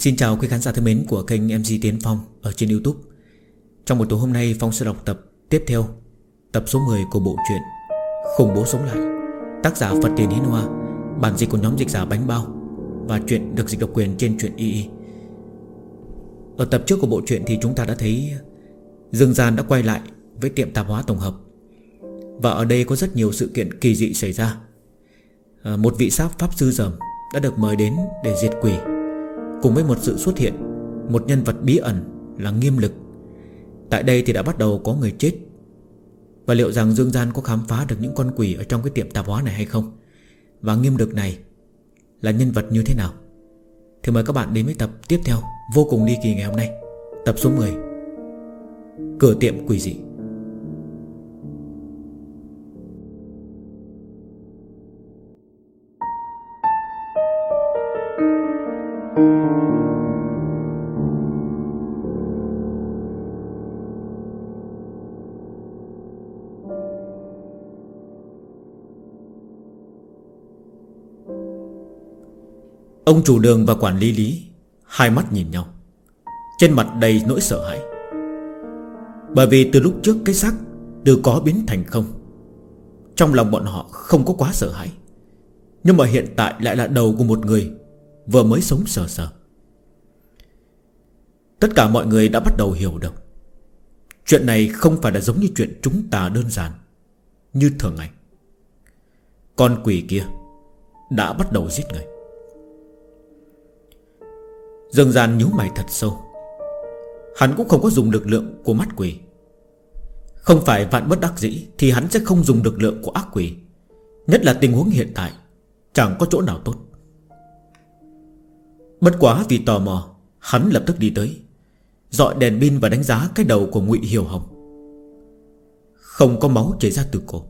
Xin chào quý khán giả thân mến của kênh MC Tiến Phong ở trên YouTube. Trong buổi tối hôm nay, Phong sẽ đọc tập tiếp theo, tập số 10 của bộ truyện Khủng Bố Sống Lại, tác giả Phật Tiền Hiến Hoa, bản dịch của nhóm dịch giả Bánh Bao, và truyện được dịch độc quyền trên truyện YY. Ở tập trước của bộ truyện thì chúng ta đã thấy Dương Gian đã quay lại với tiệm tạp hóa tổng hợp, và ở đây có rất nhiều sự kiện kỳ dị xảy ra. Một vị pháp sư Dởm đã được mời đến để diệt quỷ, cùng với một sự xuất hiện một nhân vật bí ẩn là Nghiêm Lực. Tại đây thì đã bắt đầu có người chết. Và liệu rằng Dương Gian có khám phá được những con quỷ ở trong cái tiệm tạp hóa này hay không, và Nghiêm Lực này là nhân vật như thế nào, thì mời các bạn đến với tập tiếp theo vô cùng ly kỳ ngày hôm nay, tập số 10, Cửa tiệm quỷ dị. Ông chủ đường và quản lý Lý hai mắt nhìn nhau, trên mặt đầy nỗi sợ hãi. Bởi vì từ lúc trước cái xác từ có biến thành không, trong lòng bọn họ không có quá sợ hãi, nhưng mà hiện tại lại là đầu của một người vừa mới sống sờ sờ. Tất cả mọi người đã bắt đầu hiểu được chuyện này không phải là giống như chuyện chúng ta đơn giản như thường ngày. Con quỷ kia đã bắt đầu giết người. Dương Gian nhíu mày thật sâu. Hắn cũng không có dùng lực lượng của mắt quỷ. Không phải vạn bất đắc dĩ thì hắn sẽ không dùng lực lượng của ác quỷ. Nhất là tình huống hiện tại chẳng có chỗ nào tốt. Bất quá vì tò mò, hắn lập tức đi tới, dọi đèn pin và đánh giá cái đầu của Ngụy Hiểu Hồng. Không có máu chảy ra từ cổ.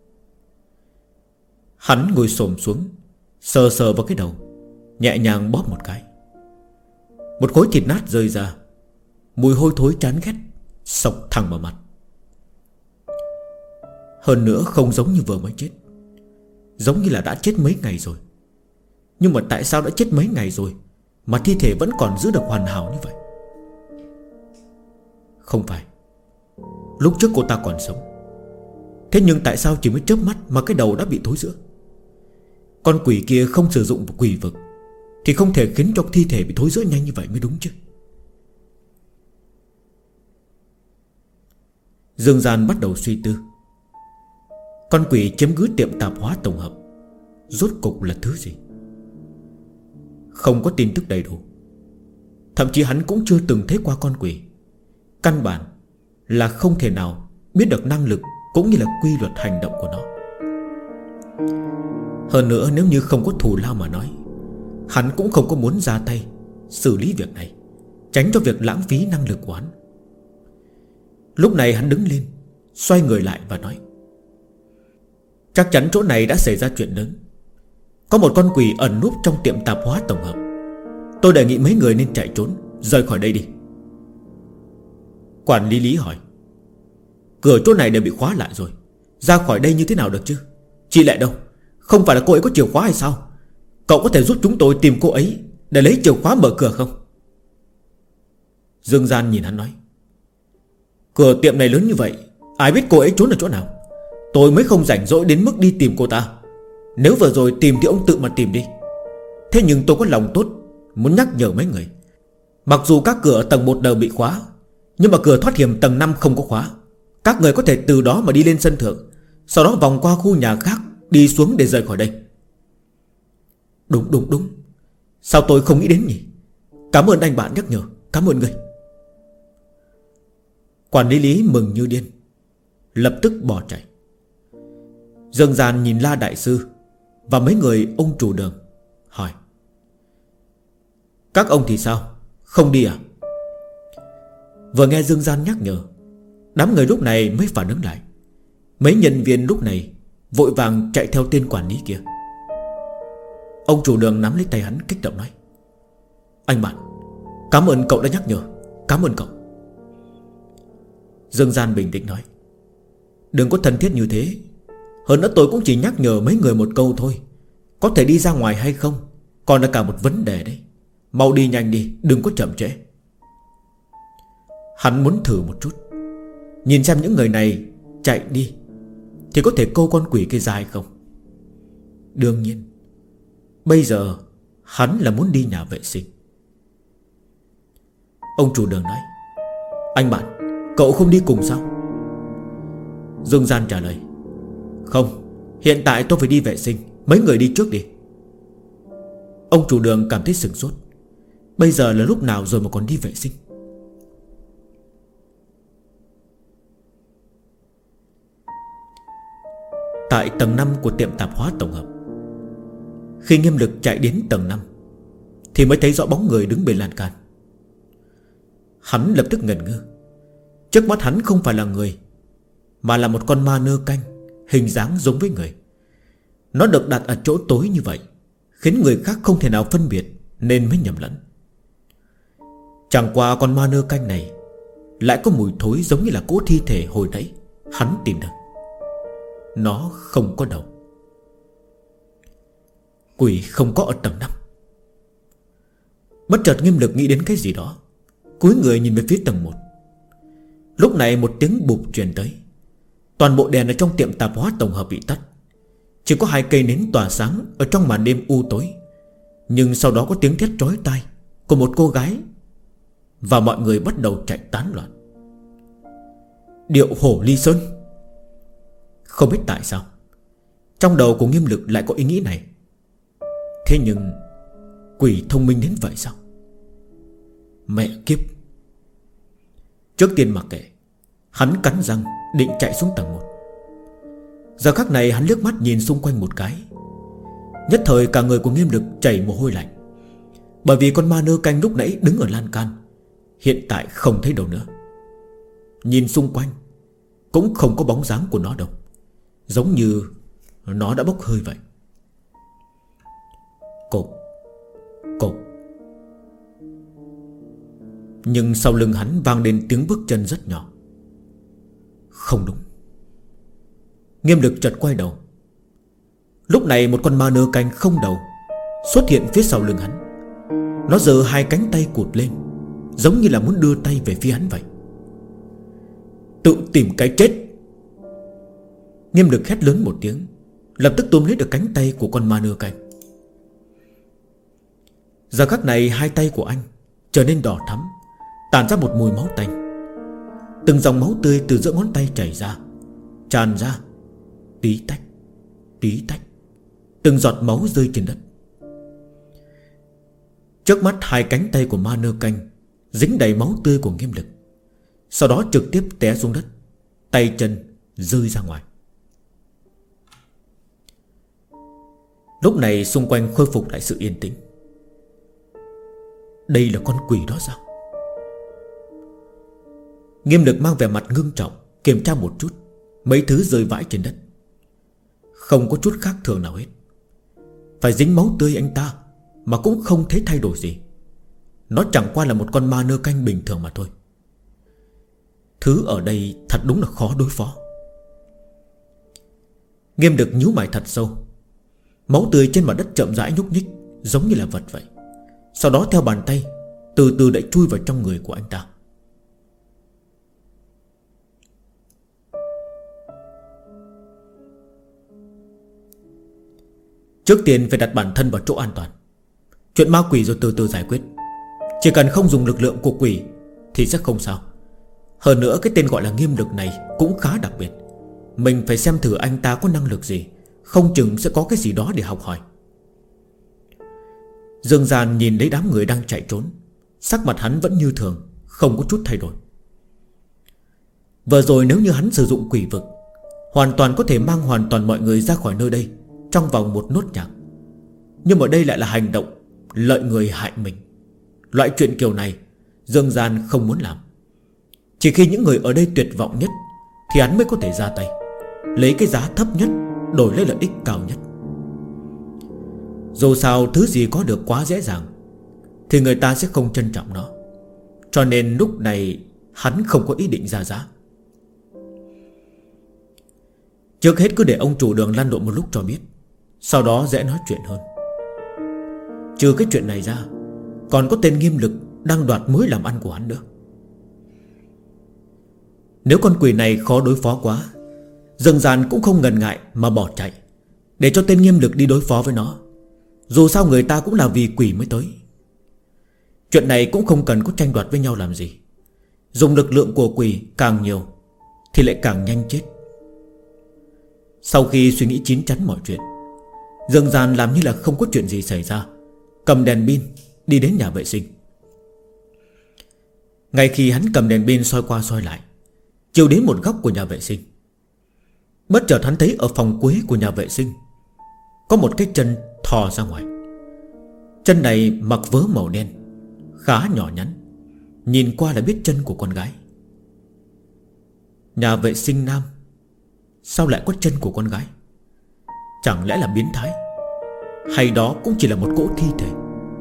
Hắn ngồi xổm xuống, sờ sờ vào cái đầu, nhẹ nhàng bóp một cái. Một khối thịt nát rơi ra, mùi hôi thối chán ghét xộc thẳng vào mặt. Hơn nữa không giống như vừa mới chết, giống như là đã chết mấy ngày rồi. Nhưng mà tại sao đã chết mấy ngày rồi mà thi thể vẫn còn giữ được hoàn hảo như vậy? Không phải, lúc trước cô ta còn sống. Thế nhưng tại sao chỉ mới chớp mắt mà cái đầu đã bị thối rữa? Con quỷ kia không sử dụng quỷ vực thì không thể khiến cho thi thể bị thối rữa nhanh như vậy mới đúng chứ. Dương Gian bắt đầu suy tư. Con quỷ chiếm cứ tiệm tạp hóa tổng hợp rốt cục là thứ gì? Không có tin tức đầy đủ. Thậm chí hắn cũng chưa từng thấy qua con quỷ. Căn bản là không thể nào biết được năng lực cũng như là quy luật hành động của nó. Hơn nữa, nếu như không có thù lao mà nói, hắn cũng không có muốn ra tay xử lý việc này, tránh cho việc lãng phí năng lực của hắn. Lúc này hắn đứng lên, xoay người lại và nói: chắc chắn chỗ này đã xảy ra chuyện lớn. Có một con quỷ ẩn núp trong tiệm tạp hóa tổng hợp. Tôi đề nghị mấy người nên chạy trốn, rời khỏi đây đi. Quản lý Lý hỏi: cửa chỗ này đều bị khóa lại rồi, ra khỏi đây như thế nào được chứ? Chị Lệ đâu? Không phải là cô ấy có chìa khóa hay sao? Cậu có thể giúp chúng tôi tìm cô ấy để lấy chìa khóa mở cửa không? Dương Gian nhìn hắn nói: cửa tiệm này lớn như vậy, ai biết cô ấy trốn ở chỗ nào? Tôi mới không rảnh rỗi đến mức đi tìm cô ta. Nếu vừa rồi tìm thì ông tự mà tìm đi. Thế nhưng tôi có lòng tốt muốn nhắc nhở mấy người. Mặc dù các cửa ở tầng 1 đều bị khóa, nhưng mà cửa thoát hiểm tầng 5 không có khóa. Các người có thể từ đó mà đi lên sân thượng, sau đó vòng qua khu nhà khác, đi xuống để rời khỏi đây. Đúng. Sao tôi không nghĩ đến nhỉ? Cảm ơn anh bạn nhắc nhở. Cảm ơn người. Quản lý Lý mừng như điên, lập tức bỏ chạy. Dương Gian nhìn La Đại Sư và mấy người ông chủ đường, hỏi: các ông thì sao? Không đi à? Vừa nghe Dương Gian nhắc nhở, đám người lúc này mới phản ứng lại. Mấy nhân viên lúc này vội vàng chạy theo tên quản lý kia. Ông chủ đường nắm lấy tay hắn kích động nói: anh bạn, cảm ơn cậu đã nhắc nhở. Cảm ơn cậu. Dương Gian bình tĩnh nói: đừng có thân thiết như thế. Hơn nữa tôi cũng chỉ nhắc nhở mấy người một câu thôi. Có thể đi ra ngoài hay không còn là cả một vấn đề đấy. Mau đi nhanh đi, đừng có chậm trễ. Hắn muốn thử một chút, nhìn xem những người này chạy đi thì có thể câu con quỷ kia ra hay không. Đương nhiên bây giờ hắn là muốn đi nhà vệ sinh. Ông chủ đường nói: Anh bạn, cậu không đi cùng sao? Dương Gian trả lời: Không, hiện tại tôi phải đi vệ sinh, mấy người đi trước đi. Ông chủ đường cảm thấy sửng sốt. Bây giờ là lúc nào rồi mà còn đi vệ sinh? Tại tầng 5 của tiệm tạp hóa tổng hợp, khi Nghiêm Lực chạy đến tầng 5 thì mới thấy rõ bóng người đứng bên lan can. Hắn lập tức ngẩn ngơ. Trước mắt hắn không phải là người, mà là một con ma nơ canh, hình dáng giống với người. Nó được đặt ở chỗ tối như vậy, khiến người khác không thể nào phân biệt, nên mới nhầm lẫn. Chẳng qua con ma nơ canh này lại có mùi thối giống như là cỗ thi thể hồi nãy hắn tìm được. Nó không có đầu. Quỷ không có ở tầng 5. Bất chợt Nghiêm Lực nghĩ đến cái gì đó, cúi người nhìn về phía tầng 1. Lúc này một tiếng bụp truyền tới. Toàn bộ đèn ở trong tiệm tạp hóa tổng hợp bị tắt, chỉ có 2 cây nến tỏa sáng ở trong màn đêm u tối. Nhưng sau đó có tiếng thét chói tai của một cô gái, và mọi người bắt đầu chạy tán loạn. Điệu Hổ Ly Sơn. Không biết tại sao trong đầu của Nghiêm Lực lại có ý nghĩ này. Thế nhưng quỷ thông minh đến vậy sao? Mẹ kiếp. Trước tiên mặc kệ, hắn cắn răng định chạy xuống tầng 1. Giờ khắc này hắn liếc mắt nhìn xung quanh một cái, nhất thời cả người của Nghiêm Lực chảy mồ hôi lạnh. Bởi vì con ma nơ canh lúc nãy đứng ở lan can hiện tại không thấy đâu nữa. Nhìn xung quanh cũng không có bóng dáng của nó đâu, giống như nó đã bốc hơi vậy. Cộp, cộp. Nhưng sau lưng hắn vang lên tiếng bước chân rất nhỏ. Không đúng. Nghiêm Lực chợt quay đầu. Lúc này một con ma nơ canh không đầu xuất hiện phía sau lưng hắn. Nó giơ 2 cánh tay cụt lên, giống như là muốn đưa tay về phía hắn vậy. Tự tìm cái chết. Nghiêm Lực hét lớn một tiếng, lập tức túm lấy được cánh tay của con ma nơ canh. Giờ khắc này 2 tay của anh trở nên đỏ thắm, tản ra một mùi máu tanh. Từng dòng máu tươi từ giữa ngón tay chảy ra, tràn ra, tí tách, tí tách. Từng giọt máu rơi trên đất. Trước mắt 2 cánh tay của ma nơ canh dính đầy máu tươi của Nghiêm Lực, sau đó trực tiếp té xuống đất, tay chân rơi ra ngoài. Lúc này xung quanh khôi phục lại sự yên tĩnh. Đây là con quỷ đó sao? Nghiêm Lực mang vẻ mặt ngưng trọng kiểm tra một chút mấy thứ rơi vãi trên đất. Không có chút khác thường nào hết. Phải dính máu tươi anh ta mà cũng không thấy thay đổi gì. Nó chẳng qua là một con ma nơ canh bình thường mà thôi. Thứ ở đây thật đúng là khó đối phó. Nghiêm Lực nhíu mày thật sâu. Máu tươi trên mặt đất chậm rãi nhúc nhích, giống như là vật vậy. Sau đó theo bàn tay từ từ lại chui vào trong người của anh ta. Trước tiên phải đặt bản thân vào chỗ an toàn. Chuyện ma quỷ rồi từ từ giải quyết. Chỉ cần không dùng lực lượng của quỷ thì sẽ không sao. Hơn nữa cái tên gọi là Nghiêm Lực này cũng khá đặc biệt. Mình phải xem thử anh ta có năng lực gì, không chừng sẽ có cái gì đó để học hỏi. Dương Gian nhìn thấy đám người đang chạy trốn, sắc mặt hắn vẫn như thường, không có chút thay đổi. Vừa rồi nếu như hắn sử dụng quỷ vực, hoàn toàn có thể mang hoàn toàn mọi người ra khỏi nơi đây trong vòng một nốt nhạc. Nhưng mà đây lại là hành động lợi người hại mình. Loại chuyện kiểu này Dương Gian không muốn làm. Chỉ khi những người ở đây tuyệt vọng nhất thì hắn mới có thể ra tay, lấy cái giá thấp nhất đổi lấy lợi ích cao nhất. Dù sao thứ gì có được quá dễ dàng thì người ta sẽ không trân trọng nó. Cho nên lúc này hắn không có ý định ra giá. Trước hết cứ để ông chủ đường lăn lộn một lúc cho biết, sau đó dễ nói chuyện hơn. Trừ cái chuyện này ra, còn có tên Nghiêm Lực đang đoạt mối làm ăn của hắn nữa. Nếu con quỷ này khó đối phó quá, Dương Gian cũng không ngần ngại mà bỏ chạy, để cho tên Nghiêm Lực đi đối phó với nó. Dù sao người ta cũng là vì quỷ mới tới. Chuyện này cũng không cần có tranh đoạt với nhau làm gì. Dùng lực lượng của quỷ càng nhiều thì lại càng nhanh chết. Sau khi suy nghĩ chín chắn mọi chuyện, Dương Gian làm như là không có chuyện gì xảy ra, cầm đèn pin đi đến nhà vệ sinh. Ngay khi hắn cầm đèn pin soi qua soi lại, chiếu đến một góc của nhà vệ sinh, bất chợt hắn thấy ở phòng cuối của nhà vệ sinh có một cái chân thò ra ngoài. Chân này mặc vớ màu đen, khá nhỏ nhắn, nhìn qua là biết chân của con gái. Nhà vệ sinh nam sao lại có chân của con gái? Chẳng lẽ là biến thái? Hay đó cũng chỉ là một cỗ thi thể?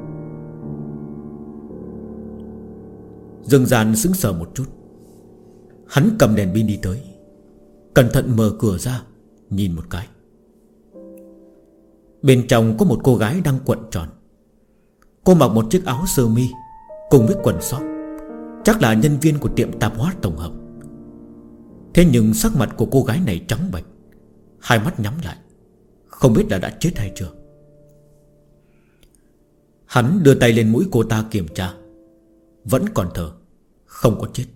Dương Gian sững sờ một chút. Hắn cầm đèn pin đi tới, cẩn thận mở cửa ra nhìn một cái. Bên trong có một cô gái đang cuộn tròn. Cô mặc một chiếc áo sơ mi cùng với quần sóc, chắc là nhân viên của tiệm tạp hóa tổng hợp. Thế nhưng sắc mặt của cô gái này trắng bệch, hai mắt nhắm lại, không biết là đã chết hay chưa. Hắn đưa tay lên mũi cô ta kiểm tra, vẫn còn thở, không có chết.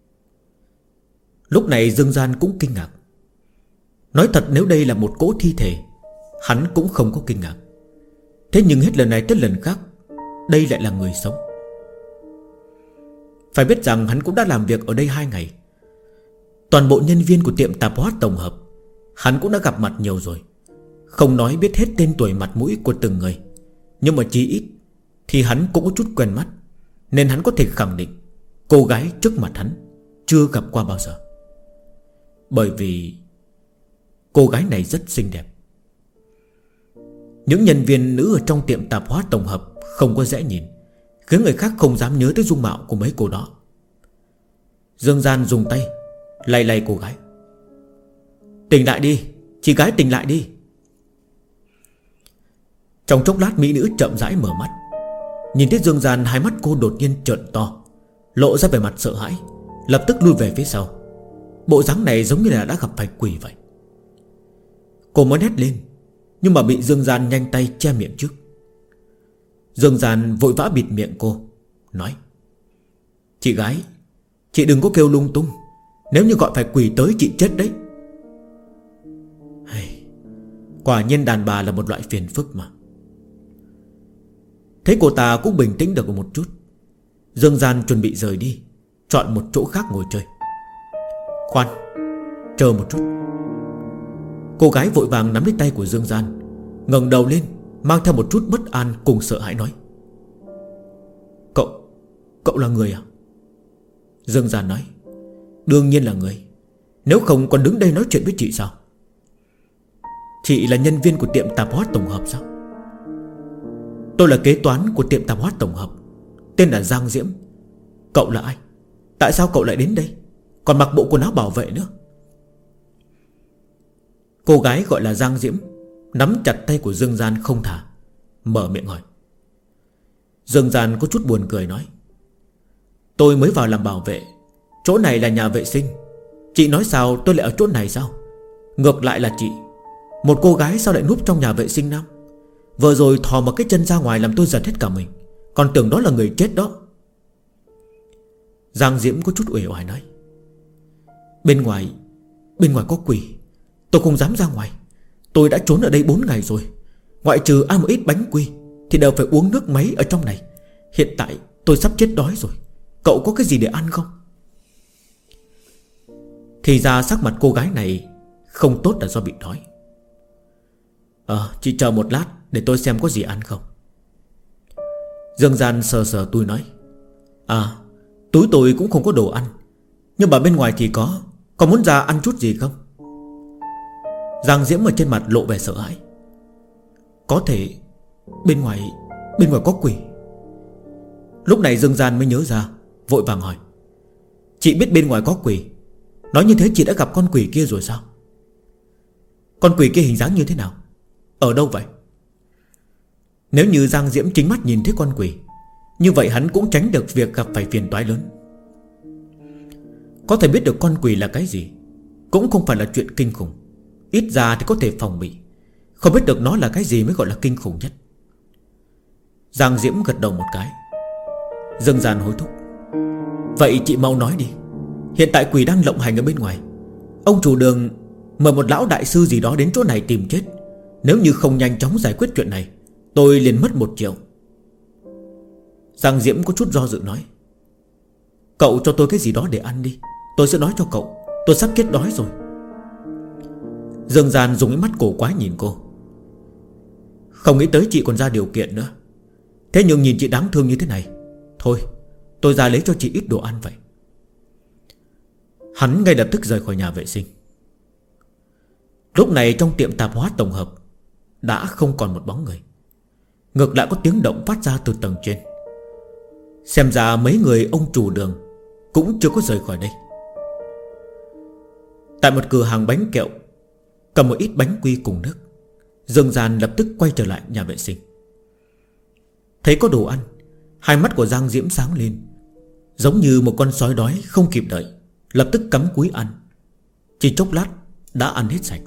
Lúc này Dương Gian cũng kinh ngạc. Nói thật, nếu đây là một cỗ thi thể, hắn cũng không có kinh ngạc. Thế nhưng hết lần này tới lần khác, đây lại là người sống. Phải biết rằng hắn cũng đã làm việc ở đây 2 ngày. Toàn bộ nhân viên của tiệm tạp hóa tổng hợp hắn cũng đã gặp mặt nhiều rồi. Không nói biết hết tên tuổi mặt mũi của từng người, nhưng mà chí ít thì hắn cũng có chút quen mắt, nên hắn có thể khẳng định cô gái trước mặt hắn chưa gặp qua bao giờ. Bởi vì cô gái này rất xinh đẹp. Những nhân viên nữ ở trong tiệm tạp hóa tổng hợp không có dễ nhìn, khiến người khác không dám nhớ tới dung mạo của mấy cô đó. Dương Gian dùng tay lay lay cô gái. Tỉnh lại đi, chị gái tỉnh lại đi. Trong chốc lát mỹ nữ chậm rãi mở mắt, nhìn thấy Dương Gian, hai mắt cô đột nhiên trợn to, lộ ra vẻ mặt sợ hãi, lập tức lui về phía sau. Bộ dáng này giống như là đã gặp phải quỷ vậy. Cô muốn hét lên, nhưng mà bị Dương Gian nhanh tay che miệng trước. Dương Gian vội vã bịt miệng cô, nói: Chị gái, chị đừng có kêu lung tung, nếu như gọi phải quỷ tới chị chết đấy. Quả nhiên đàn bà là một loại phiền phức mà. Thấy cô ta cũng bình tĩnh được một chút, Dương Gian chuẩn bị rời đi, chọn một chỗ khác ngồi chơi. Khoan, chờ một chút. Cô gái vội vàng nắm lấy tay của Dương Gian, ngẩng đầu lên, mang theo một chút bất an cùng sợ hãi nói: Cậu là người à? Dương Gian nói: Đương nhiên là người, nếu không còn đứng đây nói chuyện với chị sao? Chị là nhân viên của tiệm tạp hóa tổng hợp sao? Tôi là kế toán của tiệm tạp hóa tổng hợp, tên là Giang Diễm. Cậu là ai? Tại sao cậu lại đến đây, còn mặc bộ quần áo bảo vệ nữa? Cô gái gọi là Giang Diễm nắm chặt tay của Dương Gian không thả, mở miệng hỏi. Dương Gian có chút buồn cười nói: Tôi mới vào làm bảo vệ, chỗ này là nhà vệ sinh. Chị nói sao tôi lại ở chỗ này sao? Ngược lại là chị, một cô gái sao lại núp trong nhà vệ sinh nam? Vừa rồi thò một cái chân ra ngoài làm tôi giật hết cả mình, còn tưởng đó là người chết đó. Giang Diễm có chút uể oải nói: Bên ngoài có quỷ, tôi không dám ra ngoài. Tôi đã trốn ở đây 4 ngày rồi, ngoại trừ ăn một ít bánh quy thì đều phải uống nước máy ở trong này. Hiện tại tôi sắp chết đói rồi, cậu có cái gì để ăn không? Thì ra sắc mặt cô gái này không tốt là do bị đói. Chị chờ một lát để tôi xem có gì ăn không. Dương Gian sờ sờ túi nói: Túi tôi cũng không có đồ ăn, nhưng mà bên ngoài thì có muốn ra ăn chút gì không? Giang Diễm ở trên mặt lộ vẻ sợ hãi. Có thể bên ngoài có quỷ. Lúc này Dương Gian mới nhớ ra, vội vàng hỏi: Chị biết bên ngoài có quỷ, nói như thế chị đã gặp con quỷ kia rồi sao? Con quỷ kia hình dáng như thế nào? Ở đâu vậy? Nếu như Giang Diễm chính mắt nhìn thấy con quỷ, Như vậy hắn cũng tránh được việc gặp phải phiền toái lớn. Có thể biết được con quỷ là cái gì cũng không phải là chuyện kinh khủng. Ít ra thì có thể phòng bị. Không biết được nó là cái gì mới gọi là kinh khủng nhất. Giang Diễm gật đầu một cái. Dương Gian hối thúc: vậy chị mau nói đi. Hiện tại quỷ đang lộng hành ở bên ngoài. Ông chủ đường mời một lão đại sư gì đó đến chỗ này tìm chết. Nếu như không nhanh chóng giải quyết chuyện này, tôi liền mất 1 triệu. Giang Diễm có chút do dự nói: cậu cho tôi cái gì đó để ăn đi, tôi sẽ nói cho cậu. Tôi sắp chết đói rồi. Dương Gian dùng ánh mắt cổ quái nhìn cô. Không nghĩ tới chị còn ra điều kiện nữa. Thế nhưng nhìn chị đáng thương như thế này, thôi tôi ra lấy cho chị ít đồ ăn vậy. Hắn ngay lập tức rời khỏi nhà vệ sinh. Lúc này trong tiệm tạp hóa tổng hợp đã không còn một bóng người. Ngược lại có tiếng động phát ra từ tầng trên. Xem ra mấy người ông chủ đường cũng chưa có rời khỏi đây. Tại một cửa hàng bánh kẹo, cầm một ít bánh quy cùng nước, Dương Gian lập tức quay trở lại nhà vệ sinh. Thấy có đồ ăn, hai mắt của Giang Diễm sáng lên, giống như một con sói đói không kịp đợi, lập tức cắm cúi ăn. Chỉ chốc lát đã ăn hết sạch.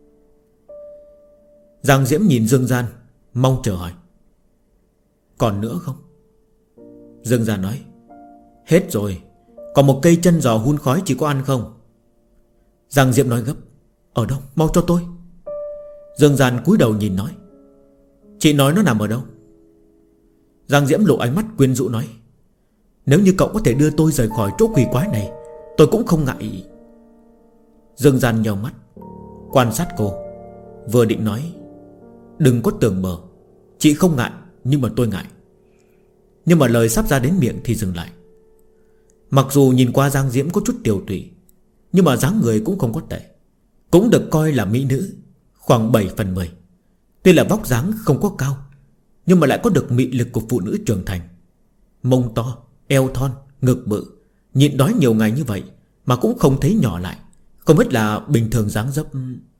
Giang Diễm nhìn Dương Gian, mong chờ hỏi: còn nữa không? Dương Gian nói: hết rồi. Còn một cây chân giò hun khói chỉ có ăn không? Giang Diễm nói gấp: ở đâu? Mau cho tôi. Dương Gian cúi đầu nhìn nói: chị nói nó nằm ở đâu? Giang Diễm lộ ánh mắt quyến rũ nói: nếu như cậu có thể đưa tôi rời khỏi chỗ quỷ quái này, tôi cũng không ngại. Dương Gian nheo mắt quan sát cô, vừa định nói: đừng có tưởng bờ, chị không ngại, nhưng mà tôi ngại. Nhưng mà lời sắp ra đến miệng thì dừng lại. Mặc dù nhìn qua Giang Diễm có chút tiều tụy, nhưng mà dáng người cũng không có tệ, cũng được coi là mỹ nữ, khoảng 7/10. Tuy là vóc dáng không có cao, nhưng mà lại có được mị lực của phụ nữ trưởng thành. Mông to, eo thon, ngực bự, nhịn đói nhiều ngày như vậy mà cũng không thấy nhỏ lại, không biết là bình thường dáng dấp.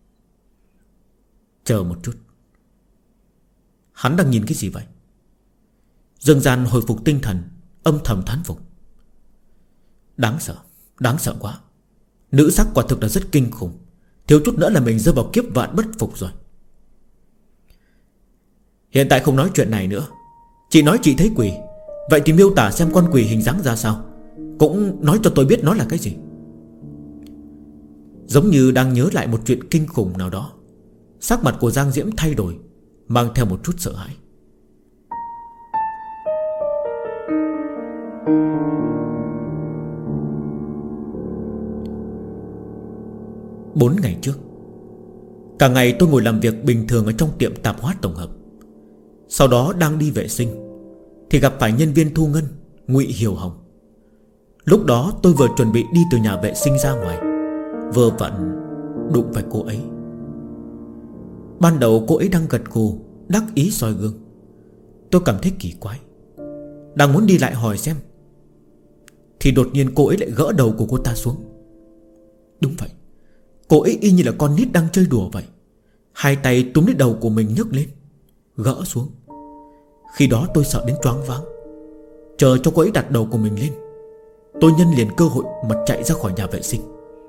Chờ một chút, hắn đang nhìn cái gì vậy? Dương Gian hồi phục tinh thần, âm thầm thán phục: đáng sợ quá. Nữ sắc quả thực là rất kinh khủng, thiếu chút nữa là mình rơi vào kiếp vạn bất phục rồi. Hiện tại không nói chuyện này nữa. Chị nói chị thấy quỷ, vậy thì miêu tả xem con quỷ hình dáng ra sao, cũng nói cho tôi biết nó là cái gì. Giống như đang nhớ lại một chuyện kinh khủng nào đó, sắc mặt của Giang Diễm thay đổi, mang theo một chút sợ hãi. Bốn ngày trước, cả ngày tôi ngồi làm việc bình thường ở trong tiệm tạp hóa tổng hợp. Sau đó đang đi vệ sinh thì gặp phải nhân viên thu ngân Ngụy Hiểu Hồng. Lúc đó tôi vừa chuẩn bị đi từ nhà vệ sinh ra ngoài, vừa vặn đụng phải cô ấy. Ban đầu cô ấy đang gật gù đắc ý soi gương. Tôi cảm thấy kỳ quái, đang muốn đi lại hỏi xem, thì đột nhiên cô ấy lại gỡ đầu của cô ta xuống. Đúng vậy, cô ấy y như là con nít đang chơi đùa vậy. Hai tay túm lấy đầu của mình nhấc lên, gỡ xuống. Khi đó tôi sợ đến choáng váng. Chờ cho cô ấy đặt đầu của mình lên, tôi nhân liền cơ hội mà chạy ra khỏi nhà vệ sinh.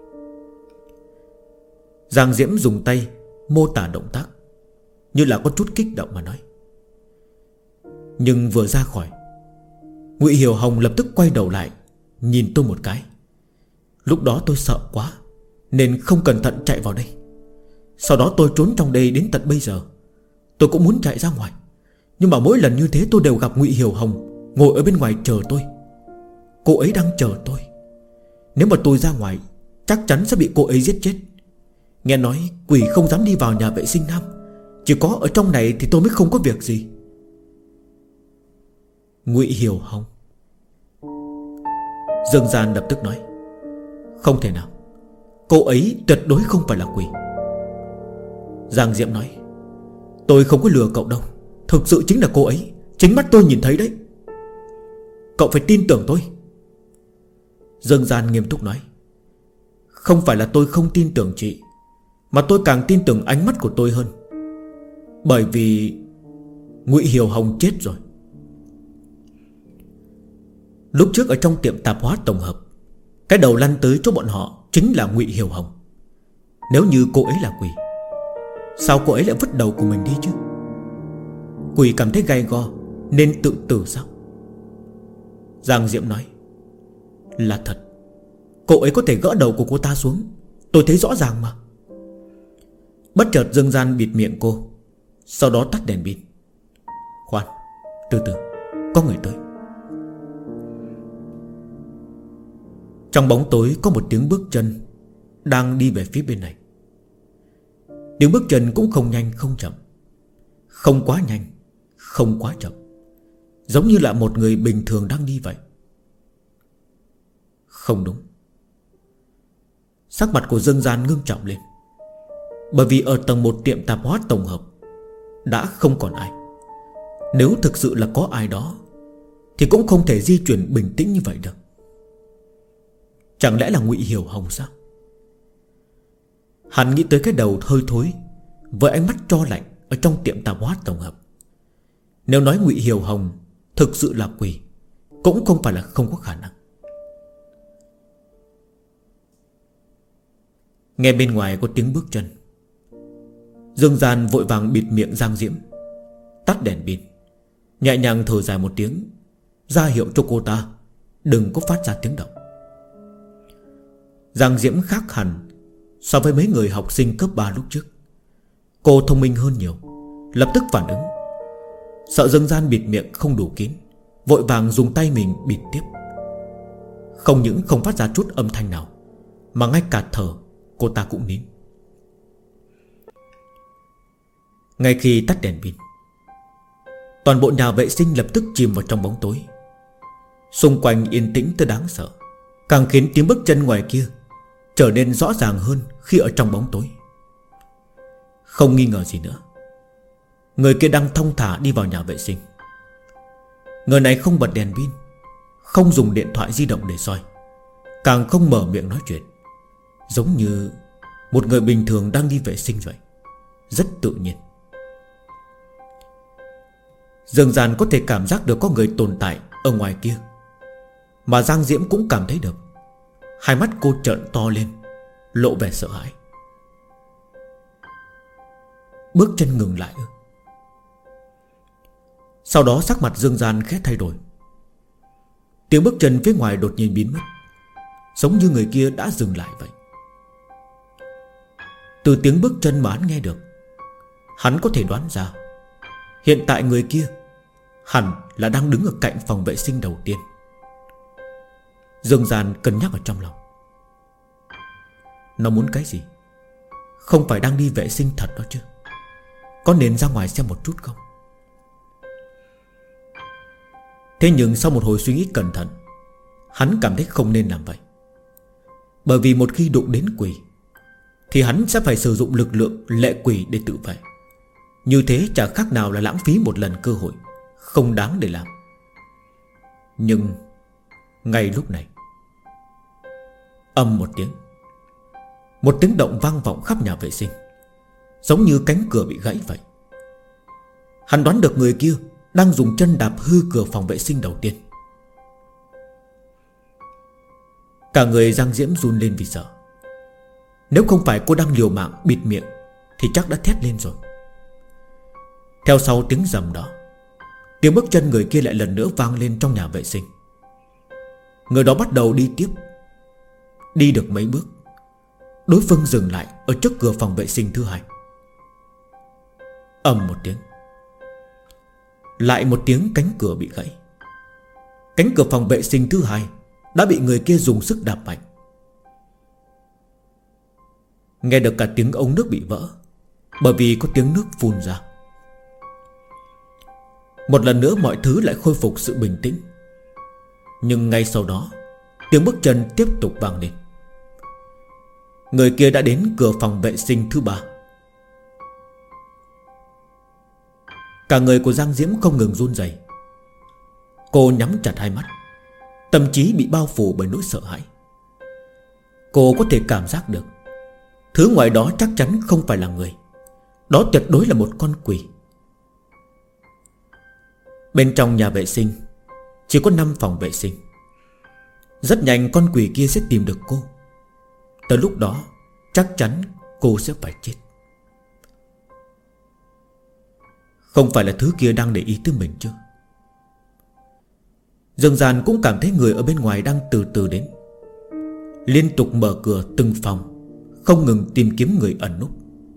Giang Diễm dùng tay mô tả động tác, như là có chút kích động mà nói. Nhưng vừa ra khỏi, Ngụy Hiểu Hồng lập tức quay đầu lại nhìn tôi một cái. Lúc đó tôi sợ quá nên không cẩn thận chạy vào đây. Sau đó tôi trốn trong đây đến tận bây giờ. Tôi cũng muốn chạy ra ngoài, nhưng mà mỗi lần như thế tôi đều gặp Ngụy Hiểu Hồng ngồi ở bên ngoài chờ tôi. Cô ấy đang chờ tôi. Nếu mà tôi ra ngoài, chắc chắn sẽ bị cô ấy giết chết. Nghe nói quỷ không dám đi vào nhà vệ sinh nam, chỉ có ở trong này thì tôi mới không có việc gì. Ngụy Hiểu Hồng. Dương Gian lập tức nói: không thể nào, cô ấy tuyệt đối không phải là quỷ. Giang Diệm nói: tôi không có lừa cậu đâu, thực sự chính là cô ấy, chính mắt tôi nhìn thấy đấy. Cậu phải tin tưởng tôi. Dương Gian nghiêm túc nói: không phải là tôi không tin tưởng chị, mà tôi càng tin tưởng ánh mắt của tôi hơn. Bởi vì Ngụy Hiểu Hồng chết rồi. Lúc trước ở trong tiệm tạp hóa tổng hợp, cái đầu lăn tới chỗ bọn họ chính là Ngụy Hiểu Hồng. Nếu như cô ấy là quỷ, sao cô ấy lại vứt đầu của mình đi chứ? Quỷ cảm thấy gay go nên tự tử sao? Giang Diễm nói: Là thật. Cô ấy có thể gỡ đầu của cô ta xuống, tôi thấy rõ ràng mà. Bất chợt Dương Gian bịt miệng cô, sau đó tắt đèn pin. Khoan, từ từ, có người tới. Trong bóng tối có một tiếng bước chân đang đi về phía bên này. Tiếng bước chân cũng không nhanh không chậm, không quá nhanh, không quá chậm, giống như là một người bình thường đang đi vậy. Không đúng. Sắc mặt của Dương Gian ngưng trọng lên, bởi vì ở tầng 1 tiệm tạp hóa tổng hợp đã không còn ai. Nếu thực sự là có ai đó thì cũng không thể di chuyển bình tĩnh như vậy được. Chẳng lẽ là Ngụy Hiểu Hồng sao? Hắn nghĩ tới cái đầu hơi thối với ánh mắt tro lạnh ở trong tiệm tạp hóa tổng hợp. Nếu nói Ngụy Hiểu Hồng thực sự là quỷ, cũng không phải là không có khả năng. Nghe bên ngoài có tiếng bước chân, Dương Gian vội vàng bịt miệng Giang Diễm, tắt đèn pin, nhẹ nhàng thở dài một tiếng, ra hiệu cho cô ta đừng có phát ra tiếng động. Giang Diễm khác hẳn so với mấy người học sinh cấp 3 lúc trước. Cô thông minh hơn nhiều, lập tức phản ứng. Sợ Dương Gian bịt miệng không đủ kín, vội vàng dùng tay mình bịt tiếp. Không những không phát ra chút âm thanh nào, mà ngay cả thở cô ta cũng nín. Ngay khi tắt đèn pin, toàn bộ nhà vệ sinh lập tức chìm vào trong bóng tối. Xung quanh yên tĩnh tới đáng sợ, càng khiến tiếng bước chân ngoài kia trở nên rõ ràng hơn khi ở trong bóng tối. Không nghi ngờ gì nữa, người kia đang thong thả đi vào nhà vệ sinh. Người này không bật đèn pin, không dùng điện thoại di động để soi, càng không mở miệng nói chuyện, giống như một người bình thường đang đi vệ sinh vậy, rất tự nhiên. Dương Gian có thể cảm giác được có người tồn tại ở ngoài kia, mà Giang Diễm cũng cảm thấy được. Hai mắt cô trợn to lên, lộ vẻ sợ hãi. Bước chân ngừng lại. Sau đó sắc mặt Dương Gian khẽ thay đổi. Tiếng bước chân phía ngoài đột nhiên biến mất, giống như người kia đã dừng lại vậy. Từ tiếng bước chân mà hắn nghe được, hắn có thể đoán ra hiện tại người kia hẳn là đang đứng ở cạnh phòng vệ sinh đầu tiên. Dương Gian cân nhắc ở trong lòng. Nó muốn cái gì? Không phải đang đi vệ sinh thật đó chứ? Có nên ra ngoài xem một chút không? Thế nhưng sau một hồi suy nghĩ cẩn thận, hắn cảm thấy không nên làm vậy. Bởi vì một khi đụng đến quỷ thì hắn sẽ phải sử dụng lực lượng lệ quỷ để tự vệ. Như thế chả khác nào là lãng phí một lần cơ hội, không đáng để làm. Nhưng ngay lúc này, ầm một tiếng, một tiếng động vang vọng khắp nhà vệ sinh, giống như cánh cửa bị gãy vậy. Hắn đoán được người kia đang dùng chân đạp hư cửa phòng vệ sinh đầu tiên. Cả người Giang Diễm run lên vì sợ. Nếu không phải cô đang liều mạng bịt miệng thì chắc đã thét lên rồi. Theo sau tiếng rầm đó, tiếng bước chân người kia lại lần nữa vang lên trong nhà vệ sinh. Người đó bắt đầu đi tiếp. Đi được mấy bước, đối phương dừng lại ở trước cửa phòng vệ sinh thứ hai. Ầm một tiếng, lại một tiếng cánh cửa bị gãy. Cánh cửa phòng vệ sinh thứ hai đã bị người kia dùng sức đạp mạnh. Nghe được cả tiếng ống nước bị vỡ, bởi vì có tiếng nước phun ra. Một lần nữa mọi thứ lại khôi phục sự bình tĩnh. Nhưng ngay sau đó, tiếng bước chân tiếp tục vang lên. Người kia đã đến cửa phòng vệ sinh thứ ba. Cả người của Giang Diễm không ngừng run rẩy. Cô nhắm chặt hai mắt, tâm trí bị bao phủ bởi nỗi sợ hãi. Cô có thể cảm giác được thứ ngoài đó chắc chắn không phải là người. Đó tuyệt đối là một con quỷ. Bên trong nhà vệ sinh chỉ có 5 phòng vệ sinh, rất nhanh con quỷ kia sẽ tìm được cô. Tới lúc đó chắc chắn cô sẽ phải chết. Không phải là thứ kia đang để ý tới mình chứ? Dương Gian cũng cảm thấy người ở bên ngoài đang từ từ đến, liên tục mở cửa từng phòng, không ngừng tìm kiếm người ẩn núp.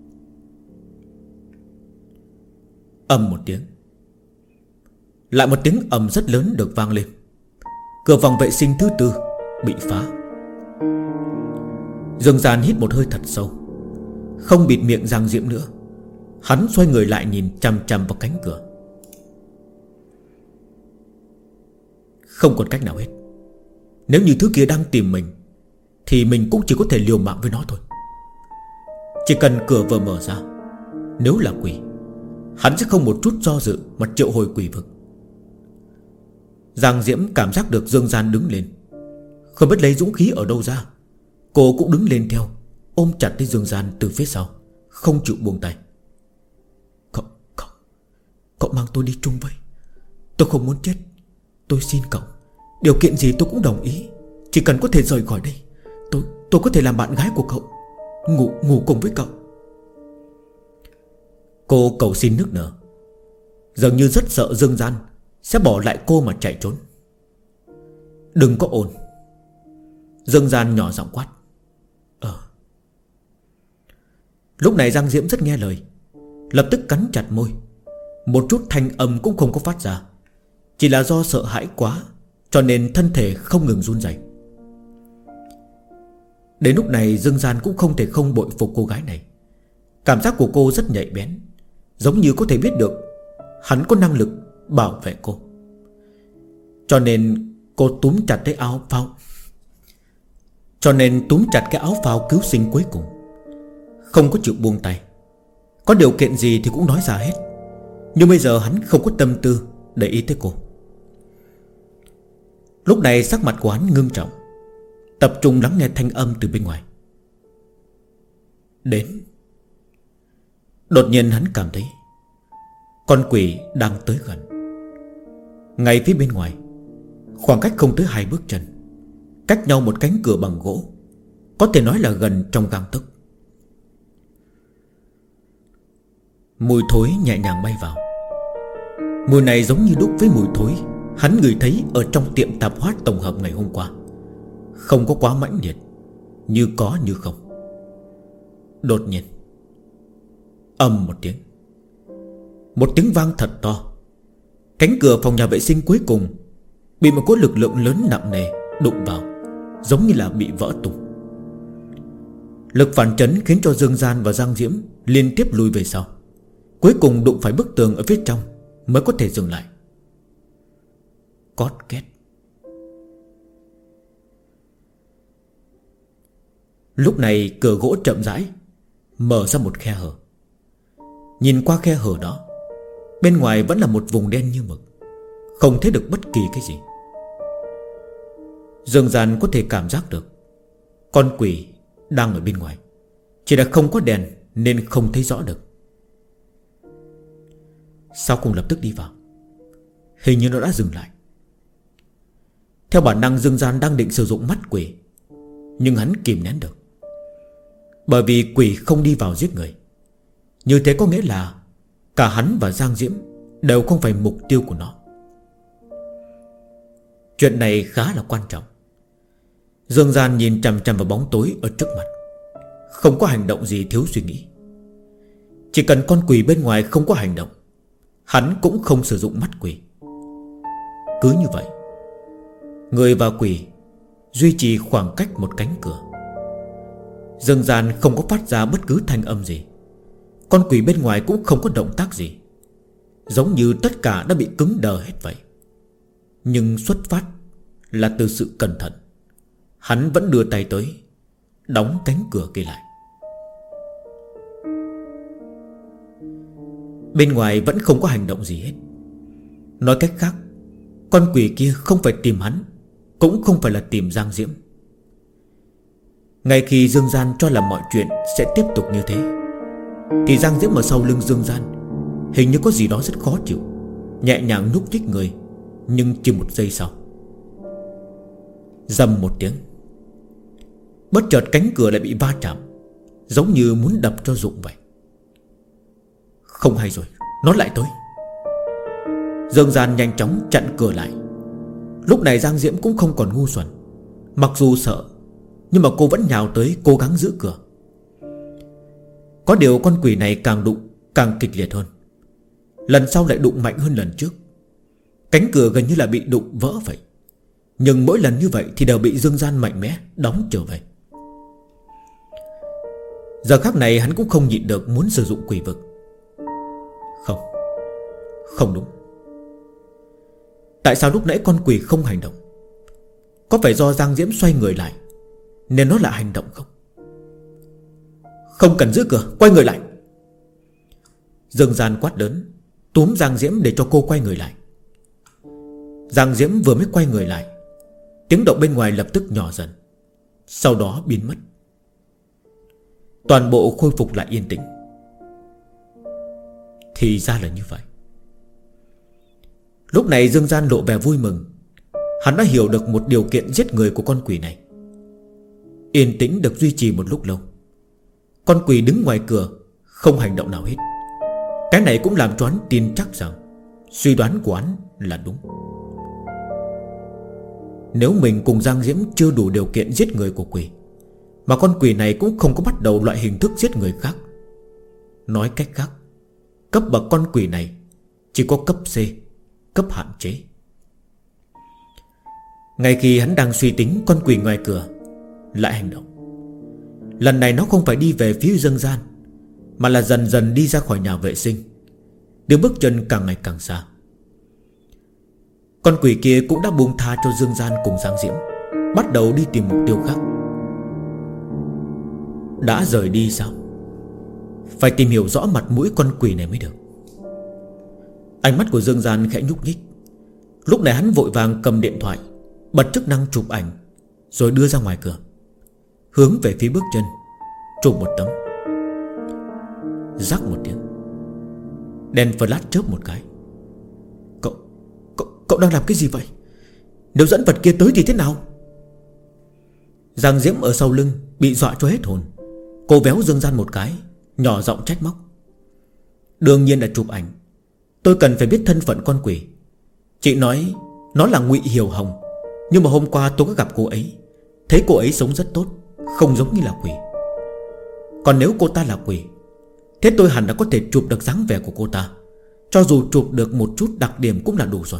Ầm một tiếng, lại một tiếng ầm rất lớn được vang lên. Cửa phòng vệ sinh thứ tư bị phá. Dương Gian hít một hơi thật sâu, không bịt miệng Giang Diễm nữa. Hắn xoay người lại nhìn chằm chằm vào cánh cửa. Không còn cách nào hết. Nếu như thứ kia đang tìm mình thì mình cũng chỉ có thể liều mạng với nó thôi. Chỉ cần cửa vừa mở ra, nếu là quỷ, hắn sẽ không một chút do dự mà triệu hồi quỷ vực. Giang Diễm cảm giác được Dương Gian đứng lên, không biết lấy dũng khí ở đâu ra. Cô cũng đứng lên theo, ôm chặt lấy Dương Gian từ phía sau, không chịu buông tay. Cậu mang tôi đi chung với. Tôi không muốn chết. Tôi xin cậu, điều kiện gì tôi cũng đồng ý. Chỉ cần có thể rời khỏi đây, tôi có thể làm bạn gái của cậu, ngủ cùng với cậu. Cô cầu xin nức nở, dường như rất sợ Dương Gian sẽ bỏ lại cô mà chạy trốn. Đừng có ồn. Dương Gian nhỏ giọng quát. Lúc này Giang Diễm rất nghe lời, lập tức cắn chặt môi. Một chút thanh âm cũng không có phát ra, chỉ là do sợ hãi quá, cho nên thân thể không ngừng run rẩy. Đến lúc này Dương Gian cũng không thể không bội phục cô gái này. Cảm giác của cô rất nhạy bén, giống như có thể biết được hắn có năng lực bảo vệ cô. Cho nên cô túm chặt cái áo phao cứu sinh cuối cùng, không có chịu buông tay. Có điều kiện gì thì cũng nói ra hết. Nhưng bây giờ hắn không có tâm tư để ý tới cô. Lúc này sắc mặt của hắn ngưng trọng, tập trung lắng nghe thanh âm từ bên ngoài. Đến. Đột nhiên hắn cảm thấy con quỷ đang tới gần. Ngay phía bên ngoài, khoảng cách không tới 2 bước chân, cách nhau một cánh cửa bằng gỗ, có thể nói là gần trong gang tấc. Mùi thối nhẹ nhàng bay vào. Mùi này giống như đúc với mùi thối hắn ngửi thấy ở trong tiệm tạp hóa tổng hợp ngày hôm qua. Không có quá mãnh liệt, như có như không. Đột nhiên ầm một tiếng, một tiếng vang thật to. Cánh cửa phòng nhà vệ sinh cuối cùng bị một cỗ lực lượng lớn nặng nề đụng vào, giống như là bị vỡ tung. Lực phản chấn khiến cho Dương Gian và Giang Diễm liên tiếp lùi về sau, cuối cùng đụng phải bức tường ở phía trong mới có thể dừng lại. Cót két. Lúc này cửa gỗ chậm rãi mở ra một khe hở. Nhìn qua khe hở đó, bên ngoài vẫn là một vùng đen như mực, không thấy được bất kỳ cái gì. Dương Gian có thể cảm giác được con quỷ đang ở bên ngoài, chỉ là không có đèn nên không thấy rõ được. Sao không lập tức đi vào? Hình như nó đã dừng lại. Theo bản năng Dương Gian đang định sử dụng mắt quỷ, nhưng hắn kìm nén được, bởi vì quỷ không đi vào giết người. Như thế có nghĩa là cả hắn và Giang Diễm đều không phải mục tiêu của nó. Chuyện này khá là quan trọng. Dương Gian nhìn chằm chằm vào bóng tối ở trước mặt, không có hành động gì thiếu suy nghĩ. Chỉ cần con quỷ bên ngoài không có hành động, hắn cũng không sử dụng mắt quỷ. Cứ như vậy, người và quỷ duy trì khoảng cách một cánh cửa. Dương Gian không có phát ra bất cứ thanh âm gì. Con quỷ bên ngoài cũng không có động tác gì, giống như tất cả đã bị cứng đờ hết vậy. Nhưng xuất phát là từ sự cẩn thận. Hắn vẫn đưa tay tới, đóng cánh cửa kia lại. Bên ngoài vẫn không có hành động gì hết. Nói cách khác, con quỷ kia không phải tìm hắn, cũng không phải là tìm Giang Diễm. Ngay khi Dương Gian cho là mọi chuyện sẽ tiếp tục như thế, thì Giang Diễm ở sau lưng Dương Gian hình như có gì đó rất khó chịu, nhẹ nhàng nhúc nhích người. Nhưng chỉ một giây sau, Rầm một tiếng, bất chợt cánh cửa lại bị va chạm, giống như muốn đập cho rụng vậy. Không hay rồi, nó lại tới. Dương Gian nhanh chóng chặn cửa lại. Lúc này Giang Diễm cũng không còn ngu xuẩn. Mặc dù sợ, nhưng mà cô vẫn nhào tới cố gắng giữ cửa. Có điều con quỷ này càng đụng càng kịch liệt hơn. Lần sau lại đụng mạnh hơn lần trước. Cánh cửa gần như là bị đụng vỡ vậy. Nhưng mỗi lần như vậy thì đều bị Dương Gian mạnh mẽ đóng trở về. Giờ khắc này hắn cũng không nhịn được muốn sử dụng quỷ vực. Không, không đúng. Tại sao lúc nãy con quỷ không hành động? Có phải do Giang Diễm xoay người lại nên nó lại hành động không? Không cần giữ cửa, quay người lại. Dương Gian quát lớn, túm Giang Diễm để cho cô quay người lại. Giang Diễm vừa mới quay người lại, tiếng động bên ngoài lập tức nhỏ dần, sau đó biến mất. Toàn bộ khôi phục lại yên tĩnh. Thì ra là như vậy. Lúc này Dương Gian lộ vẻ vui mừng. Hắn đã hiểu được một điều kiện giết người của con quỷ này. Yên tĩnh được duy trì một lúc lâu. Con quỷ đứng ngoài cửa, không hành động nào hết. Cái này cũng làm cho hắn tin chắc rằng suy đoán của hắn là đúng. Nếu mình cùng Giang Diễm chưa đủ điều kiện giết người của quỷ, mà con quỷ này cũng không có bắt đầu loại hình thức giết người khác, nói cách khác, cấp bậc con quỷ này chỉ có cấp C, cấp hạn chế. Ngay khi hắn đang suy tính, con quỷ ngoài cửa lại hành động. Lần này nó không phải đi về phía Dương Gian, mà là dần dần đi ra khỏi nhà vệ sinh, đưa bước chân càng ngày càng xa. Con quỷ kia cũng đã buông tha cho Dương Gian cùng Giang Diễm, bắt đầu đi tìm mục tiêu khác. Đã rời đi sao? Phải tìm hiểu rõ mặt mũi con quỷ này mới được. Ánh mắt của Dương Gian khẽ nhúc nhích. Lúc này hắn vội vàng cầm điện thoại, bật chức năng chụp ảnh, rồi đưa ra ngoài cửa, hướng về phía bước chân, chụp một tấm. Rắc một tiếng, đèn flash chớp một cái. Cậu đang làm cái gì vậy? Nếu dẫn vật kia tới thì thế nào? Giang Diễm ở sau lưng bị dọa cho hết hồn. Cô véo Dương Gian một cái, nhỏ giọng trách móc. Đương nhiên là chụp ảnh. Tôi cần phải biết thân phận con quỷ. Chị nói nó là Ngụy Hiểu Hồng, nhưng mà hôm qua tôi có gặp cô ấy, thấy cô ấy sống rất tốt, không giống như là quỷ. Còn nếu cô ta là quỷ, thế tôi hẳn đã có thể chụp được dáng vẻ của cô ta. Cho dù chụp được một chút đặc điểm cũng là đủ rồi.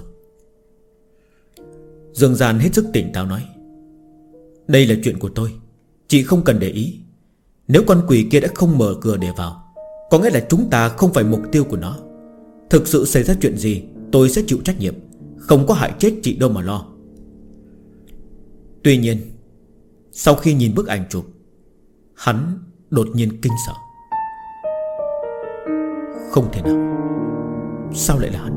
Dương Gian hết sức tỉnh táo nói, đây là chuyện của tôi, chị không cần để ý. Nếu con quỷ kia đã không mở cửa để vào, có nghĩa là chúng ta không phải mục tiêu của nó. Thực sự xảy ra chuyện gì, tôi sẽ chịu trách nhiệm, không có hại chết chị đâu mà lo. Tuy nhiên, sau khi nhìn bức ảnh chụp, hắn đột nhiên kinh sợ. Không thể nào, sao lại là hắn?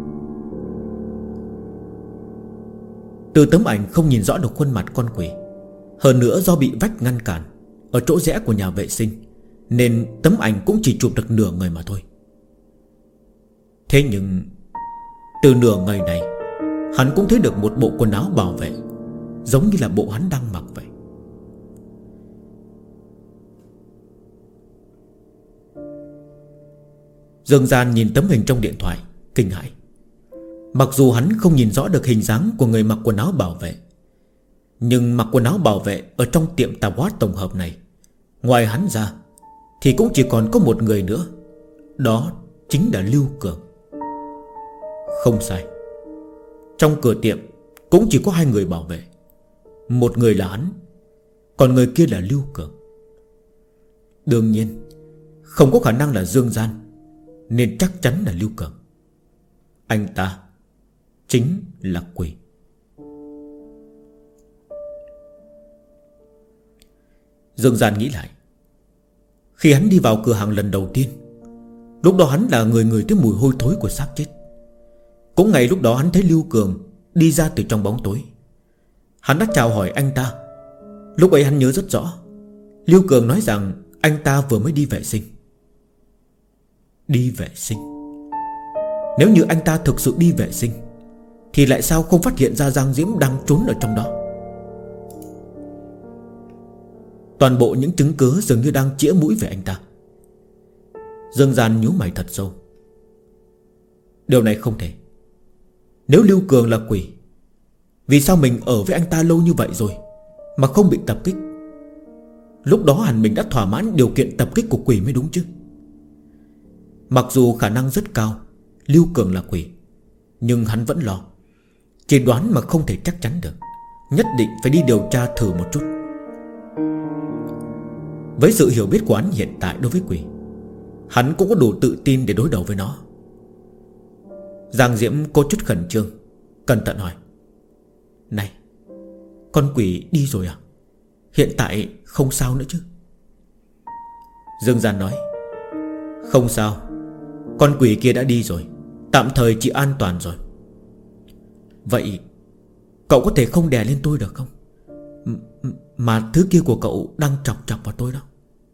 Từ tấm ảnh không nhìn rõ được khuôn mặt con quỷ. Hơn nữa do bị vách ngăn cản ở chỗ rẽ của nhà vệ sinh, nên tấm ảnh cũng chỉ chụp được nửa người mà thôi. Thế nhưng từ nửa người này, hắn cũng thấy được một bộ quần áo bảo vệ, giống như là bộ hắn đang mặc vậy. Dương Gian nhìn tấm hình trong điện thoại, kinh hãi. Mặc dù hắn không nhìn rõ được hình dáng của người mặc quần áo bảo vệ, nhưng mặc quần áo bảo vệ ở trong tiệm tạp hóa tổng hợp này, ngoài hắn ra thì cũng chỉ còn có một người nữa. Đó chính là Lưu Cường. Không sai, trong cửa tiệm cũng chỉ có hai người bảo vệ. Một người là hắn, còn người kia là Lưu Cường. Đương nhiên không có khả năng là Dương Gian, nên chắc chắn là Lưu Cường. Anh ta chính là quỷ. Dương Gian nghĩ lại, khi hắn đi vào cửa hàng lần đầu tiên, lúc đó hắn là người ngửi thấy mùi hôi thối của xác chết. Cũng ngay lúc đó hắn thấy Lưu Cường đi ra từ trong bóng tối. Hắn đã chào hỏi anh ta. Lúc ấy hắn nhớ rất rõ, Lưu Cường nói rằng anh ta vừa mới đi vệ sinh. Đi vệ sinh? Nếu như anh ta thực sự đi vệ sinh, thì lại sao không phát hiện ra Giang Diễm đang trốn ở trong đó? Toàn bộ những chứng cứ dường như đang chĩa mũi về anh ta. Dương Gian nhíu mày thật sâu. Điều này không thể. Nếu Lưu Cường là quỷ, vì sao mình ở với anh ta lâu như vậy rồi mà không bị tập kích? Lúc đó hẳn mình đã thỏa mãn điều kiện tập kích của quỷ mới đúng chứ. Mặc dù khả năng rất cao Lưu Cường là quỷ, nhưng hắn vẫn lo. Chỉ đoán mà không thể chắc chắn được, nhất định phải đi điều tra thử một chút. Với sự hiểu biết của hắn hiện tại đối với quỷ, hắn cũng có đủ tự tin để đối đầu với nó. Giang Diễm có chút khẩn trương, cẩn thận hỏi: Này, con quỷ đi rồi à? Hiện tại không sao nữa chứ? Dương Gian nói: Không sao. Con quỷ kia đã đi rồi, tạm thời chị an toàn rồi. Vậy cậu có thể không đè lên tôi được không? Mà thứ kia của cậu đang chọc chọc vào tôi đó.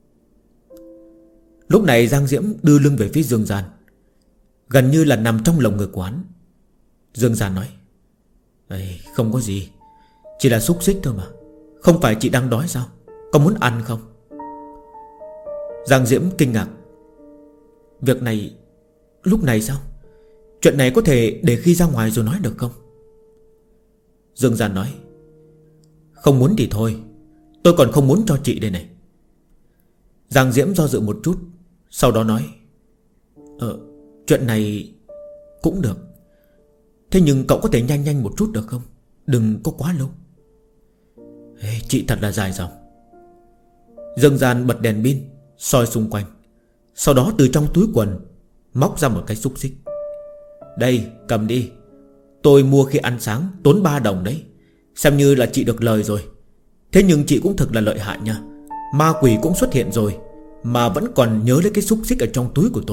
Lúc này Giang Diễm đưa lưng về phía Dương Gian, gần như là nằm trong lồng ngực của hắn. Dương Gian nói: Không có gì, chỉ là xúc xích thôi mà. Không phải chị đang đói sao? Có muốn ăn không? Giang Diễm kinh ngạc: Việc này lúc này sao? Chuyện này có thể để khi ra ngoài rồi nói được không? Dương Gian nói: Không muốn thì thôi, tôi còn không muốn cho chị đây này. Giang Diễm do dự một chút, sau đó nói: Chuyện này cũng được. Thế nhưng cậu có thể nhanh nhanh một chút được không? Đừng có quá lâu. Chị thật là dài dòng. Dương Gian bật đèn pin soi xung quanh, sau đó từ trong túi quần móc ra một cái xúc xích. Đây, cầm đi. Tôi mua khi ăn sáng, tốn 3 đồng đấy. Xem như là chị được lời rồi. Thế nhưng chị cũng thực là lợi hại nha. Ma quỷ cũng xuất hiện rồi mà vẫn còn nhớ lấy cái xúc xích ở trong túi của tôi.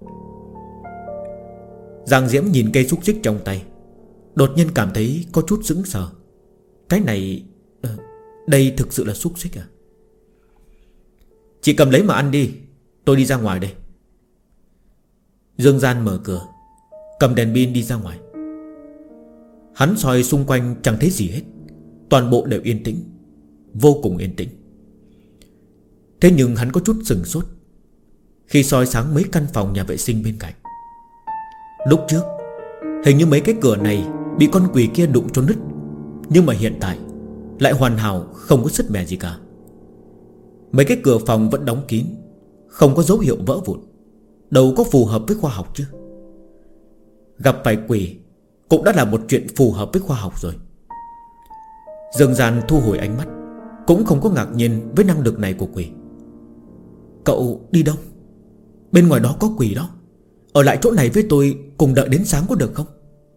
Giang Diễm nhìn cây xúc xích trong tay, đột nhiên cảm thấy có chút sững sờ. Cái này đây thực sự là xúc xích à? Chị cầm lấy mà ăn đi, tôi đi ra ngoài đây. Dương Gian mở cửa, cầm đèn pin đi ra ngoài. Hắn soi xung quanh chẳng thấy gì hết, toàn bộ đều yên tĩnh, vô cùng yên tĩnh. Thế nhưng hắn có chút sừng sốt khi soi sáng mấy căn phòng nhà vệ sinh bên cạnh. Lúc trước hình như mấy cái cửa này bị con quỷ kia đụng cho nứt, nhưng mà hiện tại lại hoàn hảo, không có sứt mẻ gì cả. Mấy cái cửa phòng vẫn đóng kín, không có dấu hiệu vỡ vụn. Đâu có phù hợp với khoa học chứ? Gặp phải quỷ cũng đã là một chuyện phù hợp với khoa học rồi. Dương Gian thu hồi ánh mắt, cũng không có ngạc nhiên với năng lực này của quỷ. Cậu đi đâu? Bên ngoài đó có quỷ đó. Ở lại chỗ này với tôi cùng đợi đến sáng có được không?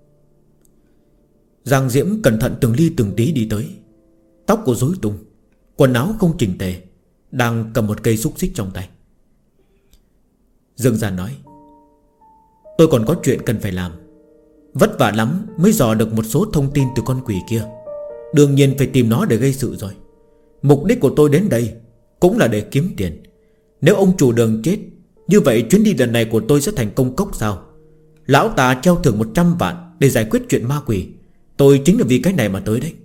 Giang Diễm cẩn thận từng ly từng tí đi tới. Tóc của rối tung, quần áo không chỉnh tề, đang cầm một cây xúc xích trong tay. Dương Gian nói: Tôi còn có chuyện cần phải làm. Vất vả lắm mới dò được một số thông tin từ con quỷ kia. Đương nhiên phải tìm nó để gây sự rồi. Mục đích của tôi đến đây cũng là để kiếm tiền. Nếu ông chủ Đường chết, như vậy chuyến đi lần này của tôi sẽ thành công cốc sao? Lão ta treo thưởng 100 vạn để giải quyết chuyện ma quỷ. Tôi chính là vì cái này mà tới đấy.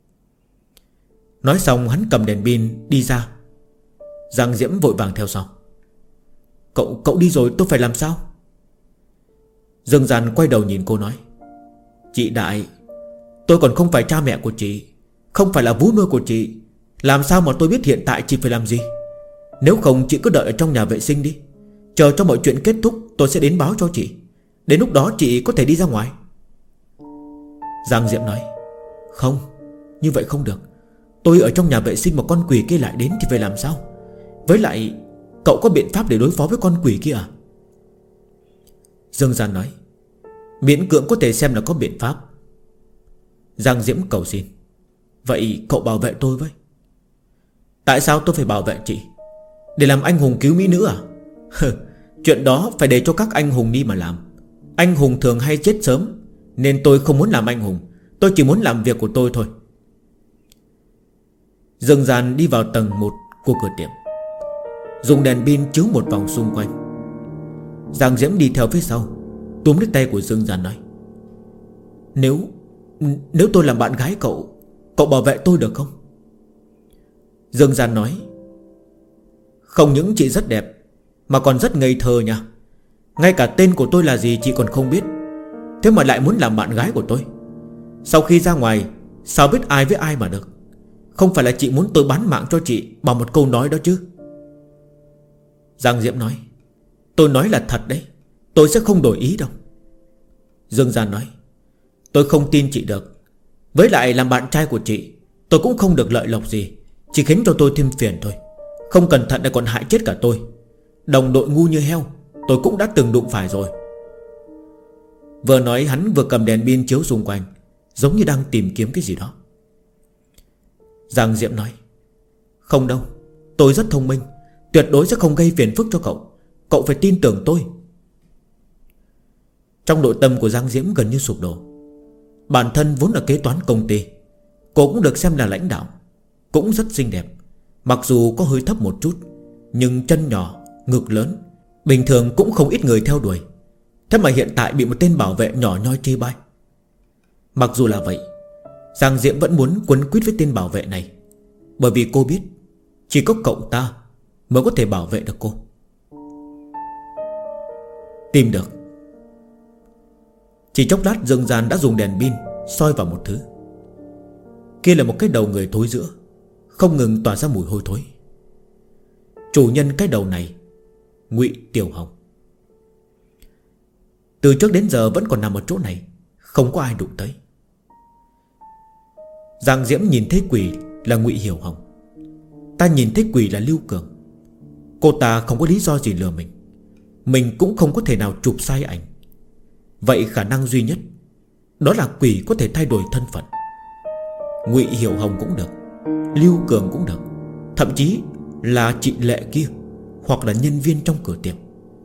Nói xong hắn cầm đèn pin đi ra. Giang Diễm vội vàng theo sau. Cậu đi rồi tôi phải làm sao? Dương Gian quay đầu nhìn cô nói: Chị Đại, tôi còn không phải cha mẹ của chị, không phải là vú nuôi của chị. Làm sao mà tôi biết hiện tại chị phải làm gì? Nếu không chị cứ đợi ở trong nhà vệ sinh đi, chờ cho mọi chuyện kết thúc tôi sẽ đến báo cho chị. Đến lúc đó chị có thể đi ra ngoài. Giang Diễm nói: Không, như vậy không được. Tôi ở trong nhà vệ sinh mà con quỷ kia lại đến thì phải làm sao? Với lại cậu có biện pháp để đối phó với con quỷ kia à? Dương Gian nói: Miễn cưỡng có thể xem là có biện pháp. Giang Diễm cầu xin: Vậy cậu bảo vệ tôi với. Tại sao tôi phải bảo vệ chị? Để làm anh hùng cứu mỹ nữ à? Chuyện đó phải để cho các anh hùng đi mà làm. Anh hùng thường hay chết sớm, nên tôi không muốn làm anh hùng. Tôi chỉ muốn làm việc của tôi thôi. Dương Gian đi vào tầng 1 của cửa tiệm, dùng đèn pin chiếu một vòng xung quanh. Giang Diễm đi theo phía sau, túm lấy tay của Dương Gian nói: Nếu tôi làm bạn gái cậu bảo vệ tôi được không? Dương Gian nói: Không những chị rất đẹp mà còn rất ngây thơ nha. Ngay cả tên của tôi là gì chị còn không biết, thế mà lại muốn làm bạn gái của tôi. Sau khi ra ngoài sao biết ai với ai mà được. Không phải là chị muốn tôi bán mạng cho chị bằng một câu nói đó chứ? Giang Diễm nói. Tôi nói là thật đấy, tôi sẽ không đổi ý đâu. Dương Gian nói. Tôi không tin chị được. Với lại làm bạn trai của chị, tôi cũng không được lợi lộc gì, chỉ khiến cho tôi thêm phiền thôi. Không cẩn thận lại còn hại chết cả tôi. Đồng đội ngu như heo tôi cũng đã từng đụng phải rồi. Vừa nói hắn vừa cầm đèn pin chiếu xung quanh, giống như đang tìm kiếm cái gì đó. Giang Diễm nói. Không đâu, tôi rất thông minh, tuyệt đối sẽ không gây phiền phức cho cậu. Cậu phải tin tưởng tôi. Trong nội tâm của Giang Diễm gần như sụp đổ. Bản thân vốn là kế toán công ty, cô cũng được xem là lãnh đạo, cũng rất xinh đẹp. Mặc dù có hơi thấp một chút, nhưng chân nhỏ, ngực lớn, bình thường cũng không ít người theo đuổi. Thế mà hiện tại bị một tên bảo vệ nhỏ nhoi chê bai. Mặc dù là vậy, Giang Diễm vẫn muốn quấn quýt với tên bảo vệ này, bởi vì cô biết chỉ có cậu ta mới có thể bảo vệ được cô. Tìm được. Chỉ chốc lát Dương Gian đã dùng đèn pin soi vào một thứ. Kia là một cái đầu người thối rữa, không ngừng tỏa ra mùi hôi thối. Chủ nhân cái đầu này Ngụy Tiểu Hồng. Từ trước đến giờ vẫn còn nằm ở chỗ này, không có ai đụng tới. Giang Diễm nhìn thấy quỷ là Ngụy Hiểu Hồng, ta nhìn thấy quỷ là Lưu Cường. Cô ta không có lý do gì lừa mình cũng không có thể nào chụp sai ảnh. Vậy khả năng duy nhất đó là quỷ có thể thay đổi thân phận. Ngụy Hiểu Hồng cũng được, Lưu Cường cũng được, thậm chí là chị Lệ kia, hoặc là nhân viên trong cửa tiệm.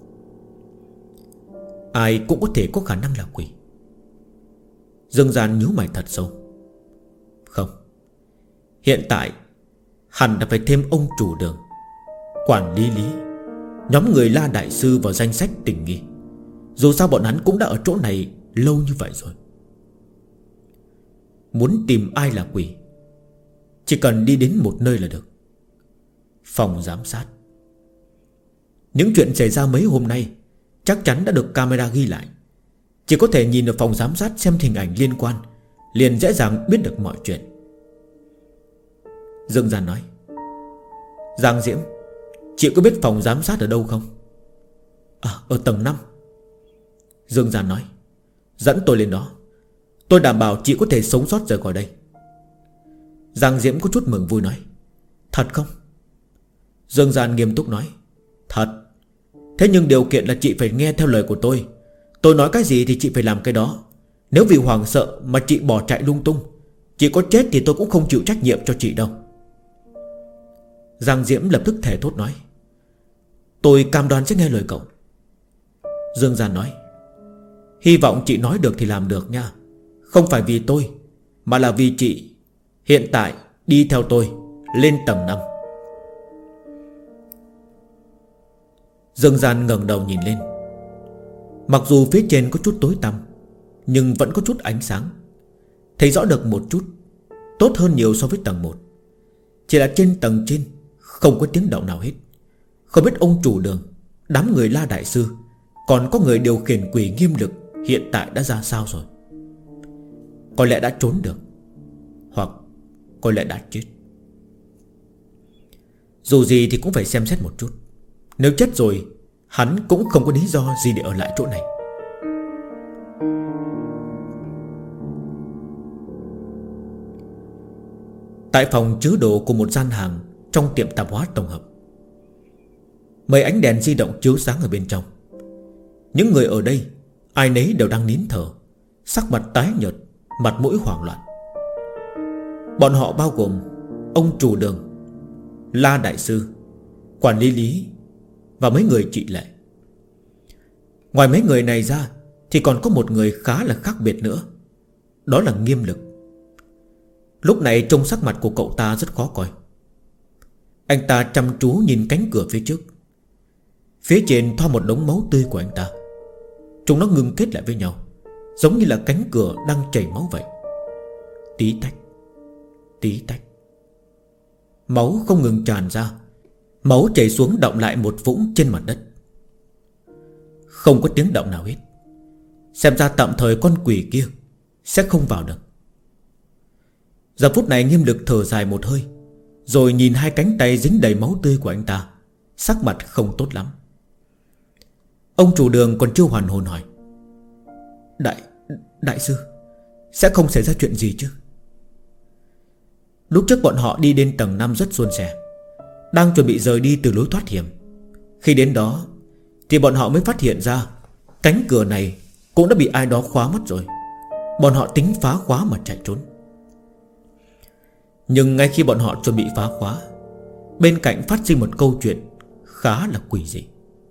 Ai cũng có thể có khả năng là quỷ. Dương Gian nhíu mày thật sâu. Không, hiện tại hẳn là phải thêm ông chủ đường, quản lý Lý, nhóm người La Đại Sư vào danh sách tình nghi. Dù sao bọn hắn cũng đã ở chỗ này lâu như vậy rồi. Muốn tìm ai là quỷ, chỉ cần đi đến một nơi là được. Phòng giám sát. Những chuyện xảy ra mấy hôm nay chắc chắn đã được camera ghi lại. Chỉ có thể nhìn ở phòng giám sát xem hình ảnh liên quan, liền dễ dàng biết được mọi chuyện. Dương Gian nói. Giang Diễm, chị có biết phòng giám sát ở đâu không? Ở tầng 5. Dương Gian nói. Dẫn tôi lên đó, tôi đảm bảo chị có thể sống sót rời khỏi đây. Giang Diễm có chút mừng vui nói. Thật không? Dương Gian nghiêm túc nói. Thật. Thế nhưng điều kiện là chị phải nghe theo lời của tôi. Tôi nói cái gì thì chị phải làm cái đó. Nếu vì hoảng sợ mà chị bỏ chạy lung tung, chị có chết thì tôi cũng không chịu trách nhiệm cho chị đâu. Giang Diễm lập tức thề thốt nói. Tôi cam đoan sẽ nghe lời cậu. Dương Gian nói. Hy vọng chị nói được thì làm được nha. Không phải vì tôi, mà là vì chị. Hiện tại đi theo tôi lên tầng 5. Dương Gian ngẩng đầu nhìn lên. Mặc dù phía trên có chút tối tăm, nhưng vẫn có chút ánh sáng, thấy rõ được một chút, tốt hơn nhiều so với tầng 1. Chỉ là trên tầng trên không có tiếng động nào hết. Không biết ông chủ đường, đám người La Đại Sư, còn có người điều khiển quỷ nghiêm lực hiện tại đã ra sao rồi. Có lẽ đã trốn được, hoặc có lẽ đã chết. Dù gì thì cũng phải xem xét một chút. Nếu chết rồi, hắn cũng không có lý do gì để ở lại chỗ này. Tại phòng chứa đồ của một gian hàng trong tiệm tạp hóa tổng hợp, mấy ánh đèn di động chiếu sáng ở bên trong. Những người ở đây ai nấy đều đang nín thở, sắc mặt tái nhợt, mặt mũi hoảng loạn. Bọn họ bao gồm ông chủ đường, La Đại Sư, quản lý Lý và mấy người chị Lệ. Ngoài mấy người này ra thì còn có một người khá là khác biệt nữa, đó là Nghiêm Lực. Lúc này trông sắc mặt của cậu ta rất khó coi. Anh ta chăm chú nhìn cánh cửa phía trước. Phía trên thoa một đống máu tươi của anh ta. Chúng nó ngưng kết lại với nhau, giống như là cánh cửa đang chảy máu vậy. Tí tách, tí tách. Máu không ngừng tràn ra, Máu chảy xuống đọng lại một vũng trên mặt đất. Không có tiếng động nào hết. Xem ra tạm thời con quỷ kia sẽ không vào được. Giờ phút này Nghiêm Lực thở dài một hơi, rồi nhìn hai cánh tay dính đầy máu tươi của anh ta, sắc mặt không tốt lắm. Ông chủ đường còn chưa hoàn hồn hỏi: Đại sư, sẽ không xảy ra chuyện gì chứ? Lúc trước bọn họ đi đến tầng 5 rất suôn sẻ, đang chuẩn bị rời đi từ lối thoát hiểm. Khi đến đó thì bọn họ mới phát hiện ra cánh cửa này cũng đã bị ai đó khóa mất rồi. Bọn họ tính phá khóa mà chạy trốn. Nhưng ngay khi bọn họ chuẩn bị phá khóa, bên cạnh phát sinh một câu chuyện khá là quỷ dị.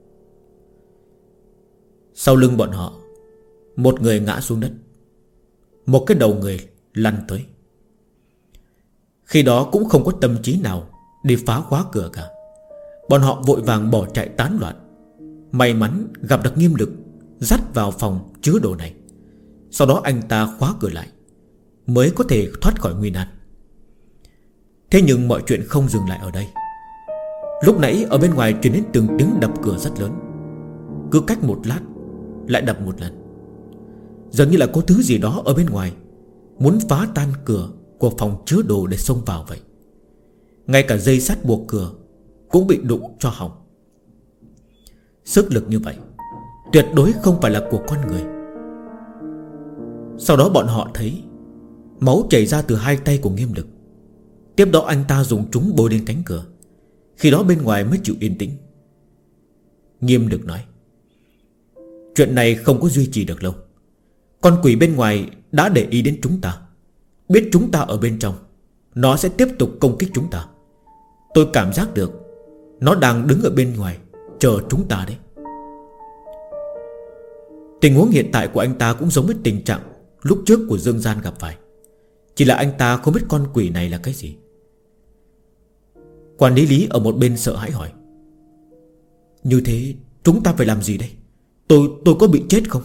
Sau lưng bọn họ, một người ngã xuống đất, một cái đầu người lăn tới. Khi đó cũng không có tâm trí nào đi phá khóa cửa cả. Bọn họ vội vàng bỏ chạy tán loạn. May mắn gặp được Nghiêm Lực, dắt vào phòng chứa đồ này. Sau đó anh ta khóa cửa lại, mới có thể thoát khỏi nguy nan. Thế nhưng mọi chuyện không dừng lại ở đây. Lúc nãy ở bên ngoài truyền đến từng tiếng đập cửa rất lớn, cứ cách một lát lại đập một lần. Dường như là có thứ gì đó ở bên ngoài muốn phá tan cửa của phòng chứa đồ để xông vào vậy. Ngay cả dây sắt buộc cửa cũng bị đụng cho hỏng. Sức lực như vậy tuyệt đối không phải là của con người. Sau đó bọn họ thấy máu chảy ra từ hai tay của Nghiêm Lực. Tiếp đó anh ta dùng chúng bôi lên cánh cửa. Khi đó bên ngoài mới chịu yên tĩnh. Nghiêm Lực nói: Chuyện này không có duy trì được lâu. Con quỷ bên ngoài đã để ý đến chúng ta, biết chúng ta ở bên trong, nó sẽ tiếp tục công kích chúng ta. Tôi cảm giác được nó đang đứng ở bên ngoài chờ chúng ta đấy. Tình huống hiện tại của anh ta cũng giống với tình trạng lúc trước của Dương Gian gặp phải. Chỉ là anh ta không biết con quỷ này là cái gì. Quản lý Lý ở một bên sợ hãi hỏi: Như thế chúng ta phải làm gì đây? Tôi có bị chết không?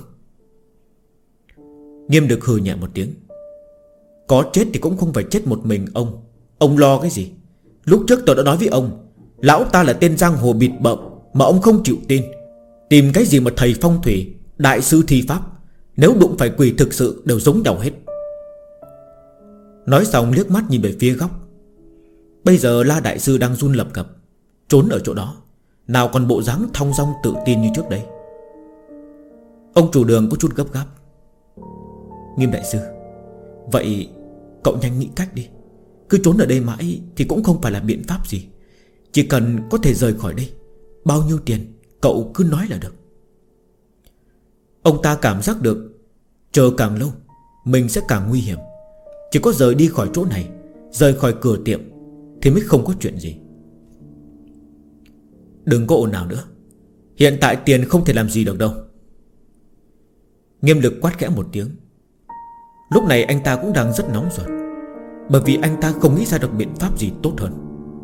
Nghiêm Lực hừ nhẹ một tiếng: Có chết thì cũng không phải chết một mình ông. Ông lo cái gì? Lúc trước tôi đã nói với ông, lão ta là tên giang hồ bịt bợm mà ông không chịu tin. Tìm cái gì mà thầy phong thủy, đại sư thi pháp, nếu đụng phải quỷ thực sự đều giống nhau hết. Nói xong liếc mắt nhìn về phía góc. Bây giờ La đại sư đang run lập cập, trốn ở chỗ đó, nào còn bộ dáng thong dong tự tin như trước đây. Ông chủ đường có chút gấp gáp: Nghiêm đại sư, vậy cậu nhanh nghĩ cách đi. Cứ trốn ở đây mãi thì cũng không phải là biện pháp gì. Chỉ cần có thể rời khỏi đây, bao nhiêu tiền cậu cứ nói là được. Ông ta cảm giác được chờ càng lâu mình sẽ càng nguy hiểm. Chỉ có rời đi khỏi chỗ này, rời khỏi cửa tiệm thì mới không có chuyện gì. Đừng có ồn nào nữa, hiện tại tiền không thể làm gì được đâu. Nghiêm Lực quát khẽ một tiếng. Lúc này anh ta cũng đang rất nóng ruột, bởi vì anh ta không nghĩ ra được biện pháp gì tốt hơn.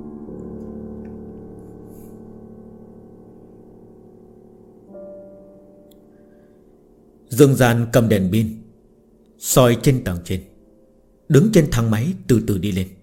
Dương Gian cầm đèn pin soi trên tầng trên, đứng trên thang máy từ từ đi lên.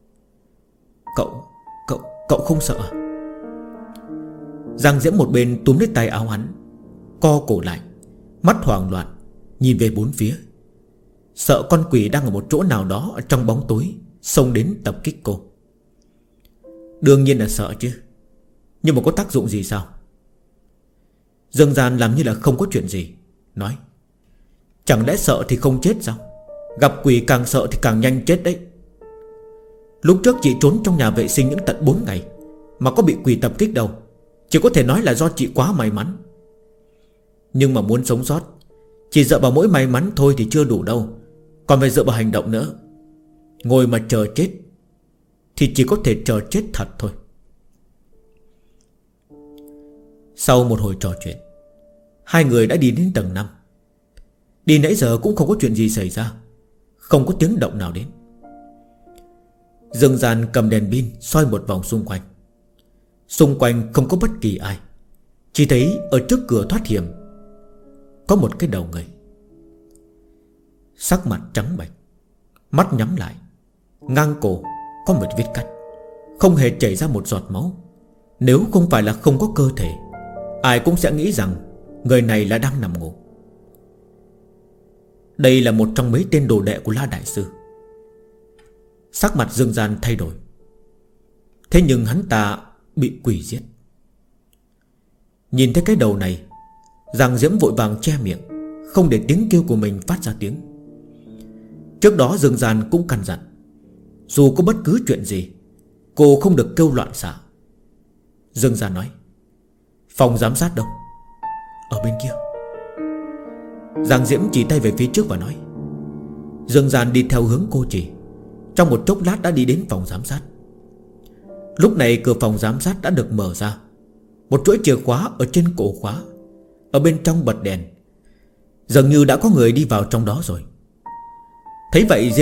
Cậu không sợ à? Giang Diễm một bên túm lấy tay áo hắn, co cổ lại, mắt hoảng loạn nhìn về bốn phía, sợ con quỷ đang ở một chỗ nào đó ở trong bóng tối xông đến tập kích cô. Đương nhiên là sợ chứ, nhưng mà có tác dụng gì sao? Dương Gian làm như là không có chuyện gì, nói: Chẳng lẽ sợ thì không chết sao? Gặp quỷ càng sợ thì càng nhanh chết đấy. Lúc trước chị trốn trong nhà vệ sinh những tận 4 ngày mà có bị quỷ tập kích đâu. Chỉ có thể nói là do chị quá may mắn. Nhưng mà muốn sống sót, chỉ dựa vào mỗi may mắn thôi thì chưa đủ đâu, còn phải dựa vào hành động nữa. Ngồi mà chờ chết thì chỉ có thể chờ chết thật thôi. Sau một hồi trò chuyện, hai người đã đi đến tầng 5. Đi nãy giờ cũng không có chuyện gì xảy ra, không có tiếng động nào đến. Dương Gian cầm đèn pin soi một vòng xung quanh. Xung quanh không có bất kỳ ai, chỉ thấy ở trước cửa thoát hiểm có một cái đầu người, sắc mặt trắng bệch, mắt nhắm lại, ngang cổ có một vết cắt, không hề chảy ra một giọt máu. Nếu không phải là không có cơ thể, ai cũng sẽ nghĩ rằng người này là đang nằm ngủ. Đây là một trong mấy tên đồ đệ của La Đại Sư. Sắc mặt Dương Gian thay đổi. Thế nhưng hắn ta bị quỷ giết. Nhìn thấy cái đầu này, Giang Diễm vội vàng che miệng, không để tiếng kêu của mình phát ra tiếng. Trước đó Dương Gian cũng căn dặn, dù có bất cứ chuyện gì, cô không được kêu loạn xạ. Dương Gian nói: phòng giám sát đâu? Ở bên kia. Giang Diễm chỉ tay về phía trước và nói. Dương Gian đi theo hướng cô chỉ. Trong một chốc lát đã đi đến phòng giám sát. Lúc này cửa phòng giám sát đã được mở ra. Một chuỗi chìa khóa ở trên cổ khóa. Ở bên trong bật đèn. Dường như đã có người đi vào trong đó rồi. Thấy vậy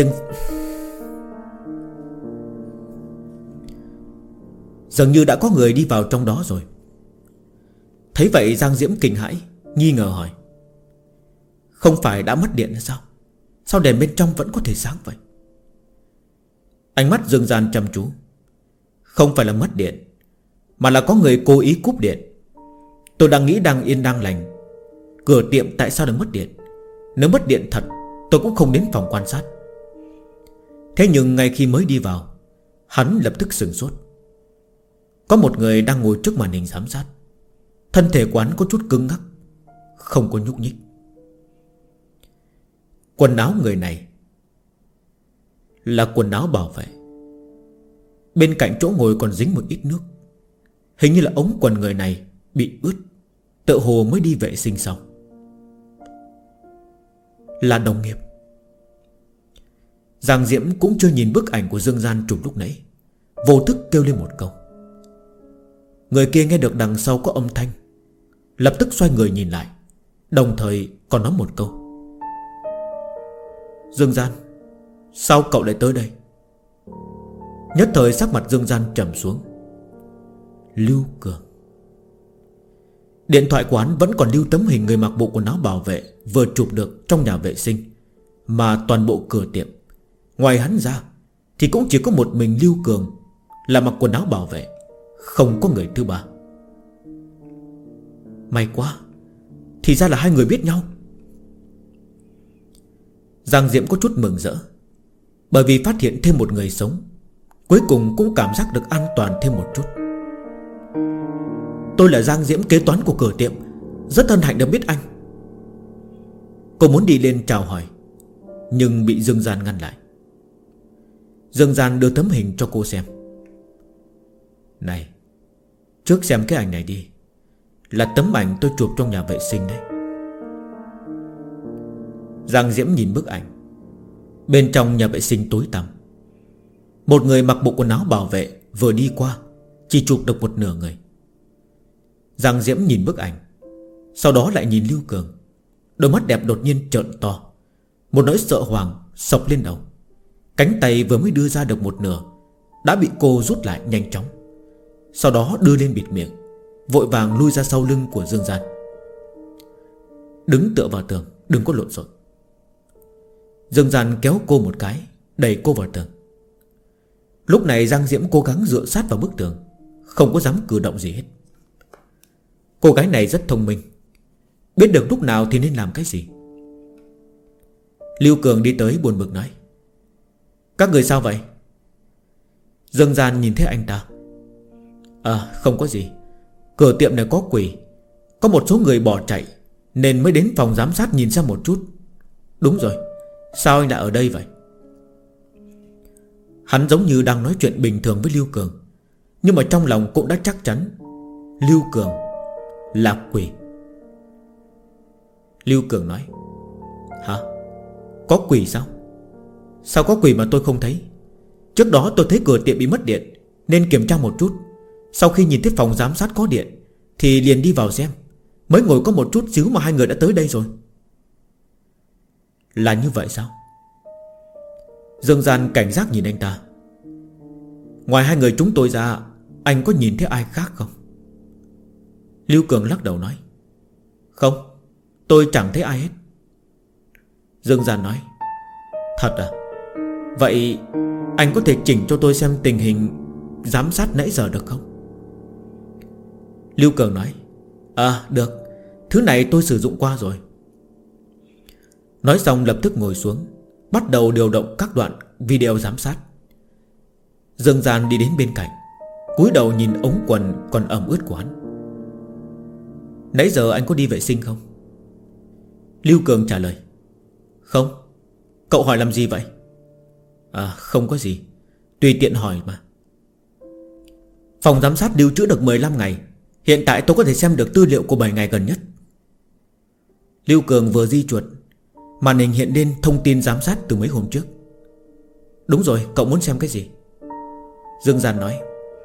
Thấy vậy Giang Diễm kinh hãi, nghi ngờ hỏi: không phải đã mất điện nữa sao? Sao đèn bên trong vẫn có thể sáng vậy? Ánh mắt Dương Gian chăm chú. Không phải là mất điện, mà là có người cố ý cúp điện. Tôi đang nghĩ đang yên đang lành, cửa tiệm tại sao lại mất điện? Nếu mất điện thật, tôi cũng không đến phòng quan sát. Thế nhưng ngay khi mới đi vào, hắn lập tức sửng sốt. Có một người đang ngồi trước màn hình giám sát. Thân thể của hắn có chút cứng ngắc, không có nhúc nhích. Quần áo người này là quần áo bảo vệ. Bên cạnh chỗ ngồi còn dính một ít nước. Hình như là ống quần người này bị ướt, tựa hồ mới đi vệ sinh xong. Là đồng nghiệp. Giang Diễm cũng chưa nhìn bức ảnh của Dương Gian chụp lúc nãy, vô thức kêu lên một câu. Người kia nghe được đằng sau có âm thanh, lập tức xoay người nhìn lại, đồng thời còn nói một câu: Dương Gian, sao cậu lại tới đây? Nhất thời sắc mặt Dương Gian trầm xuống. Lưu Cường. Điện thoại của hắn vẫn còn lưu tấm hình người mặc bộ quần áo bảo vệ vừa chụp được trong nhà vệ sinh. Mà toàn bộ cửa tiệm, ngoài hắn ra thì cũng chỉ có một mình Lưu Cường là mặc quần áo bảo vệ, không có người thứ ba. May quá, thì ra là hai người biết nhau. Giang Diễm có chút mừng rỡ, bởi vì phát hiện thêm một người sống, cuối cùng cũng cảm giác được an toàn thêm một chút. Tôi là Giang Diễm, kế toán của cửa tiệm, rất hân hạnh được biết anh. Cô muốn đi lên chào hỏi, nhưng bị Dương Gian ngăn lại. Dương Gian đưa tấm hình cho cô xem. Này, trước xem cái ảnh này đi, là tấm ảnh tôi chụp trong nhà vệ sinh đấy. Giang Diễm nhìn bức ảnh. Bên trong nhà vệ sinh tối tăm, một người mặc bộ quần áo bảo vệ vừa đi qua, chỉ chụp được một nửa người. Giang Diễm nhìn bức ảnh, sau đó lại nhìn Lưu Cường. Đôi mắt đẹp đột nhiên trợn to, một nỗi sợ hoàng sộc lên đầu. Cánh tay vừa mới đưa ra được một nửa đã bị cô rút lại nhanh chóng, sau đó đưa lên bịt miệng, vội vàng lui ra sau lưng của Dương Gian. Đứng tựa vào tường, đừng có lộn xộn. Dương Gian kéo cô một cái, đẩy cô vào tường. Lúc này Giang Diễm cố gắng dựa sát vào bức tường, không có dám cử động gì hết. Cô gái này rất thông minh, biết được lúc nào thì nên làm cái gì. Lưu Cường đi tới buồn bực nói: các người sao vậy? Dương Gian nhìn thấy anh ta. Không có gì, cửa tiệm này có quỷ, có một số người bỏ chạy, nên mới đến phòng giám sát nhìn xem một chút. Đúng rồi, sao anh lại ở đây vậy? Hắn giống như đang nói chuyện bình thường với Lưu Cường, nhưng mà trong lòng cũng đã chắc chắn Lưu Cường là quỷ. Lưu Cường nói: hả? Có quỷ sao? Sao có quỷ mà tôi không thấy? Trước đó tôi thấy cửa tiệm bị mất điện, nên kiểm tra một chút. Sau khi nhìn thấy phòng giám sát có điện thì liền đi vào xem. Mới ngồi có một chút xíu mà hai người đã tới đây rồi. Là như vậy sao? Dương Gian cảnh giác nhìn anh ta. Ngoài hai người chúng tôi ra, anh có nhìn thấy ai khác không? Lưu Cường lắc đầu nói: không, tôi chẳng thấy ai hết. Dương Gian nói: thật à? Vậy anh có thể chỉnh cho tôi xem tình hình giám sát nãy giờ được không? Lưu Cường nói: được, thứ này tôi sử dụng qua rồi. Nói xong lập tức ngồi xuống, bắt đầu điều động các đoạn video giám sát. Dương Gian đi đến bên cạnh, cúi đầu nhìn ống quần còn ẩm ướt của hắn. Nãy giờ anh có đi vệ sinh không? Lưu Cường trả lời: Không. Cậu hỏi làm gì vậy? Không có gì, tùy tiện hỏi mà. Phòng giám sát lưu trữ được 15 ngày. Hiện tại tôi có thể xem được tư liệu của 7 ngày gần nhất. Lưu Cường vừa di chuột, màn hình hiện lên thông tin giám sát từ mấy hôm trước. Đúng rồi, cậu muốn xem cái gì? Dương Gian nói: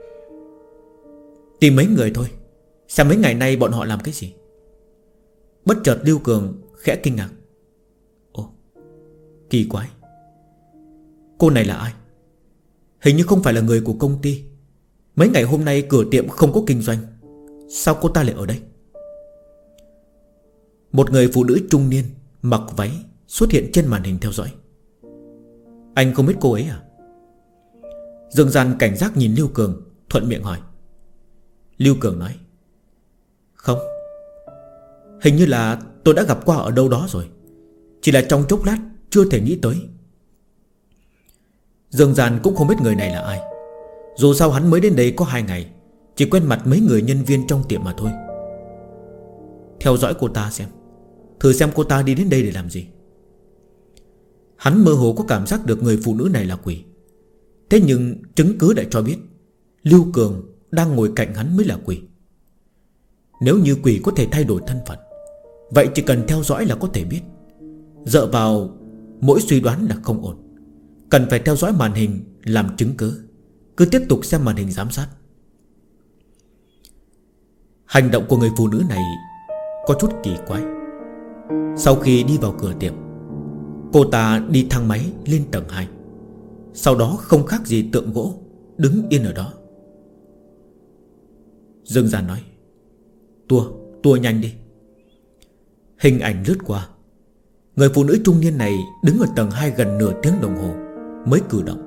Tìm mấy người thôi, xem mấy ngày nay bọn họ làm cái gì. Bất chợt Lưu Cường khẽ kinh ngạc: Ồ, kỳ quái, cô này là ai? Hình như không phải là người của công ty. Mấy ngày hôm nay cửa tiệm không có kinh doanh, sao cô ta lại ở đây? Một người phụ nữ trung niên mặc váy xuất hiện trên màn hình theo dõi. Anh không biết cô ấy à? Dương Gian cảnh giác nhìn Lưu Cường, thuận miệng hỏi. Lưu Cường nói: Không, hình như là tôi đã gặp qua ở đâu đó rồi, chỉ là trong chốc lát chưa thể nghĩ tới. Dương Gian cũng không biết người này là ai. Dù sao hắn mới đến đây có 2 ngày, chỉ quen mặt mấy người nhân viên trong tiệm mà thôi. Theo dõi cô ta xem, thử xem cô ta đi đến đây để làm gì. Hắn mơ hồ có cảm giác được người phụ nữ này là quỷ. Thế nhưng chứng cứ đã cho biết Lưu Cường đang ngồi cạnh hắn mới là quỷ. Nếu như quỷ có thể thay đổi thân phận, vậy chỉ cần theo dõi là có thể biết. Dựa vào mỗi suy đoán là không ổn, cần phải theo dõi màn hình làm chứng cứ. Cứ tiếp tục xem màn hình giám sát. Hành động của người phụ nữ này có chút kỳ quái. Sau khi đi vào cửa tiệm, cô ta đi thang máy lên tầng 2, sau đó không khác gì tượng gỗ đứng yên ở đó. Dương Gian nói: Tua nhanh đi. Hình ảnh lướt qua. Người phụ nữ trung niên này đứng ở tầng 2 gần nửa tiếng đồng hồ mới cử động.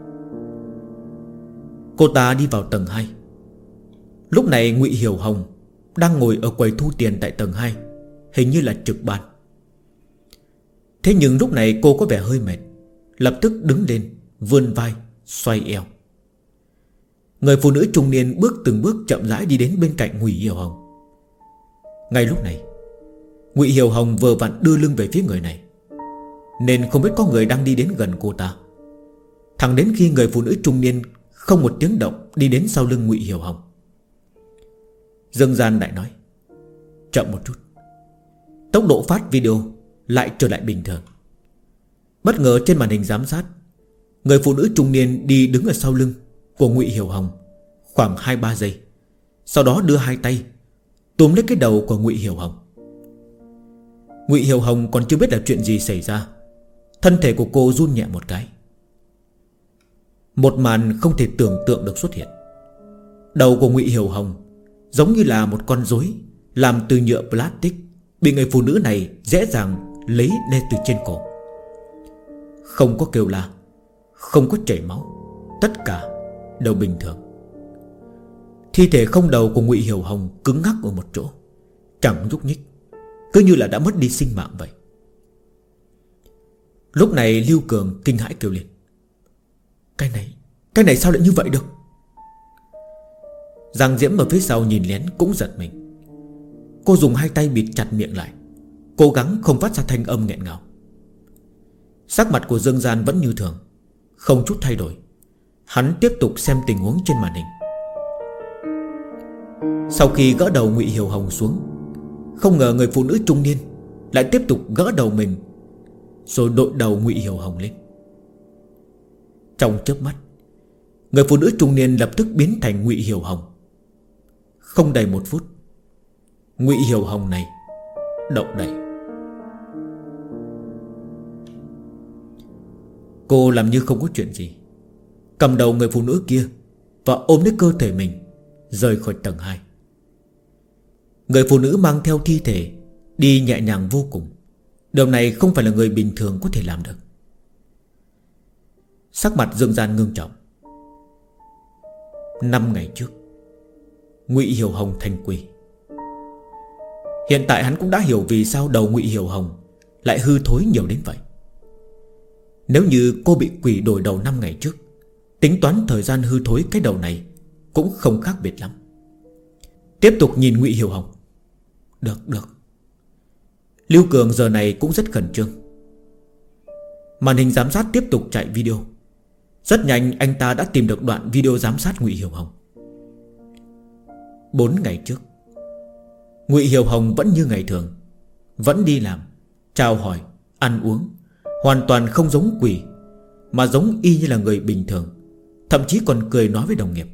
Cô ta đi vào tầng 2. Lúc này Ngụy Hiểu Hồng đang ngồi ở quầy thu tiền tại tầng 2, hình như là trực ban. Thế nhưng lúc này cô có vẻ hơi mệt, lập tức đứng lên, vươn vai, xoay eo. Người phụ nữ trung niên bước từng bước chậm rãi đi đến bên cạnh Ngụy Hiểu Hồng. Ngay lúc này, Ngụy Hiểu Hồng vừa vặn đưa lưng về phía người này, nên không biết có người đang đi đến gần cô ta. Thẳng đến khi người phụ nữ trung niên không một tiếng động đi đến sau lưng Ngụy Hiểu Hồng, Dương Gian lại nói: Chậm một chút. Tốc độ phát video lại trở lại bình thường. Bất ngờ trên màn hình giám sát, người phụ nữ trung niên đi đứng ở sau lưng của Ngụy Hiểu Hồng khoảng 2-3 giây, sau đó đưa hai tay túm lấy cái đầu của Ngụy Hiểu Hồng. Ngụy Hiểu Hồng còn chưa biết là chuyện gì xảy ra, thân thể của cô run nhẹ một cái. Một màn không thể tưởng tượng được xuất hiện. Đầu của Ngụy Hiểu Hồng giống như là một con rối làm từ nhựa plastic, bị người phụ nữ này dễ dàng lấy lên từ trên cổ. Không có kêu la, không có chảy máu, tất cả đều bình thường. Thi thể không đầu của Ngụy Hiểu Hồng cứng ngắc ở một chỗ, chẳng nhúc nhích, cứ như là đã mất đi sinh mạng vậy. Lúc này Lưu Cường kinh hãi kêu lên: Cái này sao lại như vậy được? Giang Diễm ở phía sau nhìn lén cũng giật mình. Cô dùng hai tay bịt chặt miệng lại, cố gắng không phát ra thanh âm nghẹn ngào. Sắc mặt của Dương Gian vẫn như thường, không chút thay đổi. Hắn tiếp tục xem tình huống trên màn hình. Sau khi gỡ đầu Ngụy Hiểu Hồng xuống, không ngờ người phụ nữ trung niên lại tiếp tục gỡ đầu mình, rồi đội đầu Ngụy Hiểu Hồng lên. Trong chớp mắt, người phụ nữ trung niên lập tức biến thành Ngụy Hiểu Hồng. Không đầy 1 phút, Ngụy Hiểu Hồng này động đậy. Cô làm như không có chuyện gì, cầm đầu người phụ nữ kia và ôm lấy cơ thể mình, rời khỏi tầng 2. Người phụ nữ mang theo thi thể đi nhẹ nhàng vô cùng. Điều này không phải là người bình thường có thể làm được. Sắc mặt Dương Gian ngưng trọng. 5 ngày trước, Ngụy Hiểu Hồng thành quỷ, Hiện tại hắn cũng đã hiểu vì sao đầu Ngụy Hiểu Hồng lại hư thối nhiều đến vậy. Nếu như cô bị quỷ đổi đầu 5 ngày trước, tính toán thời gian hư thối cái đầu này cũng không khác biệt lắm. Tiếp tục nhìn Ngụy Hiểu Hồng. Được. Lưu Cường giờ này cũng rất khẩn trương. Màn hình giám sát tiếp tục chạy video. Rất nhanh anh ta đã tìm được đoạn video giám sát Ngụy Hiểu Hồng. 4 ngày trước, Ngụy Hiểu Hồng vẫn như ngày thường, vẫn đi làm, chào hỏi, ăn uống, hoàn toàn không giống quỷ, mà giống y như là người bình thường. Thậm chí còn cười nói với đồng nghiệp.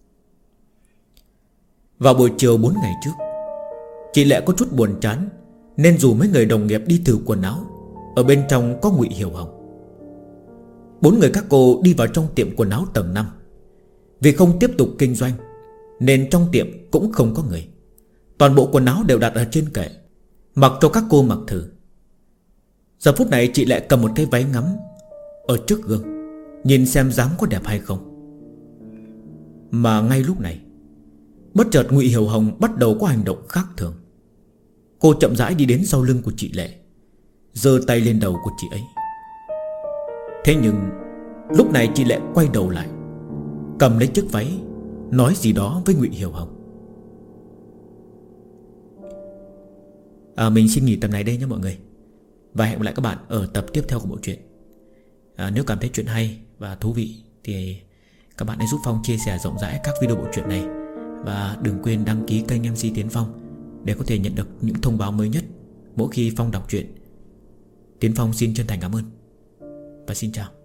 Vào buổi chiều 4 ngày trước, chị Lệ có chút buồn chán, nên rủ mấy người đồng nghiệp đi thử quần áo. Ở bên trong có Ngụy Hiểu Hồng. 4 người các cô đi vào trong tiệm quần áo tầng 5. Vì không tiếp tục kinh doanh nên trong tiệm cũng không có người. Toàn bộ quần áo đều đặt ở trên kệ, mặc cho các cô mặc thử. Giờ phút này chị Lệ cầm một cái váy ngắn ở trước gương, nhìn xem dáng có đẹp hay không. Mà ngay lúc này, bất chợt Ngụy Hiểu Hồng bắt đầu có hành động khác thường. Cô chậm rãi đi đến sau lưng của chị Lệ, giơ tay lên đầu của chị ấy. Thế nhưng lúc này chị Lệ quay đầu lại, cầm lấy chiếc váy, nói gì đó với Ngụy Hiểu Hồng. Mình xin nghỉ tập này đây nhé mọi người, và hẹn gặp lại các bạn ở tập tiếp theo của bộ truyện. Nếu cảm thấy chuyện hay và thú vị thì các bạn hãy giúp Phong chia sẻ rộng rãi các video bộ truyện này. Và đừng quên đăng ký kênh MC Tiến Phong để có thể nhận được những thông báo mới nhất mỗi khi Phong đọc truyện. Tiến Phong xin chân thành cảm ơn và xin chào.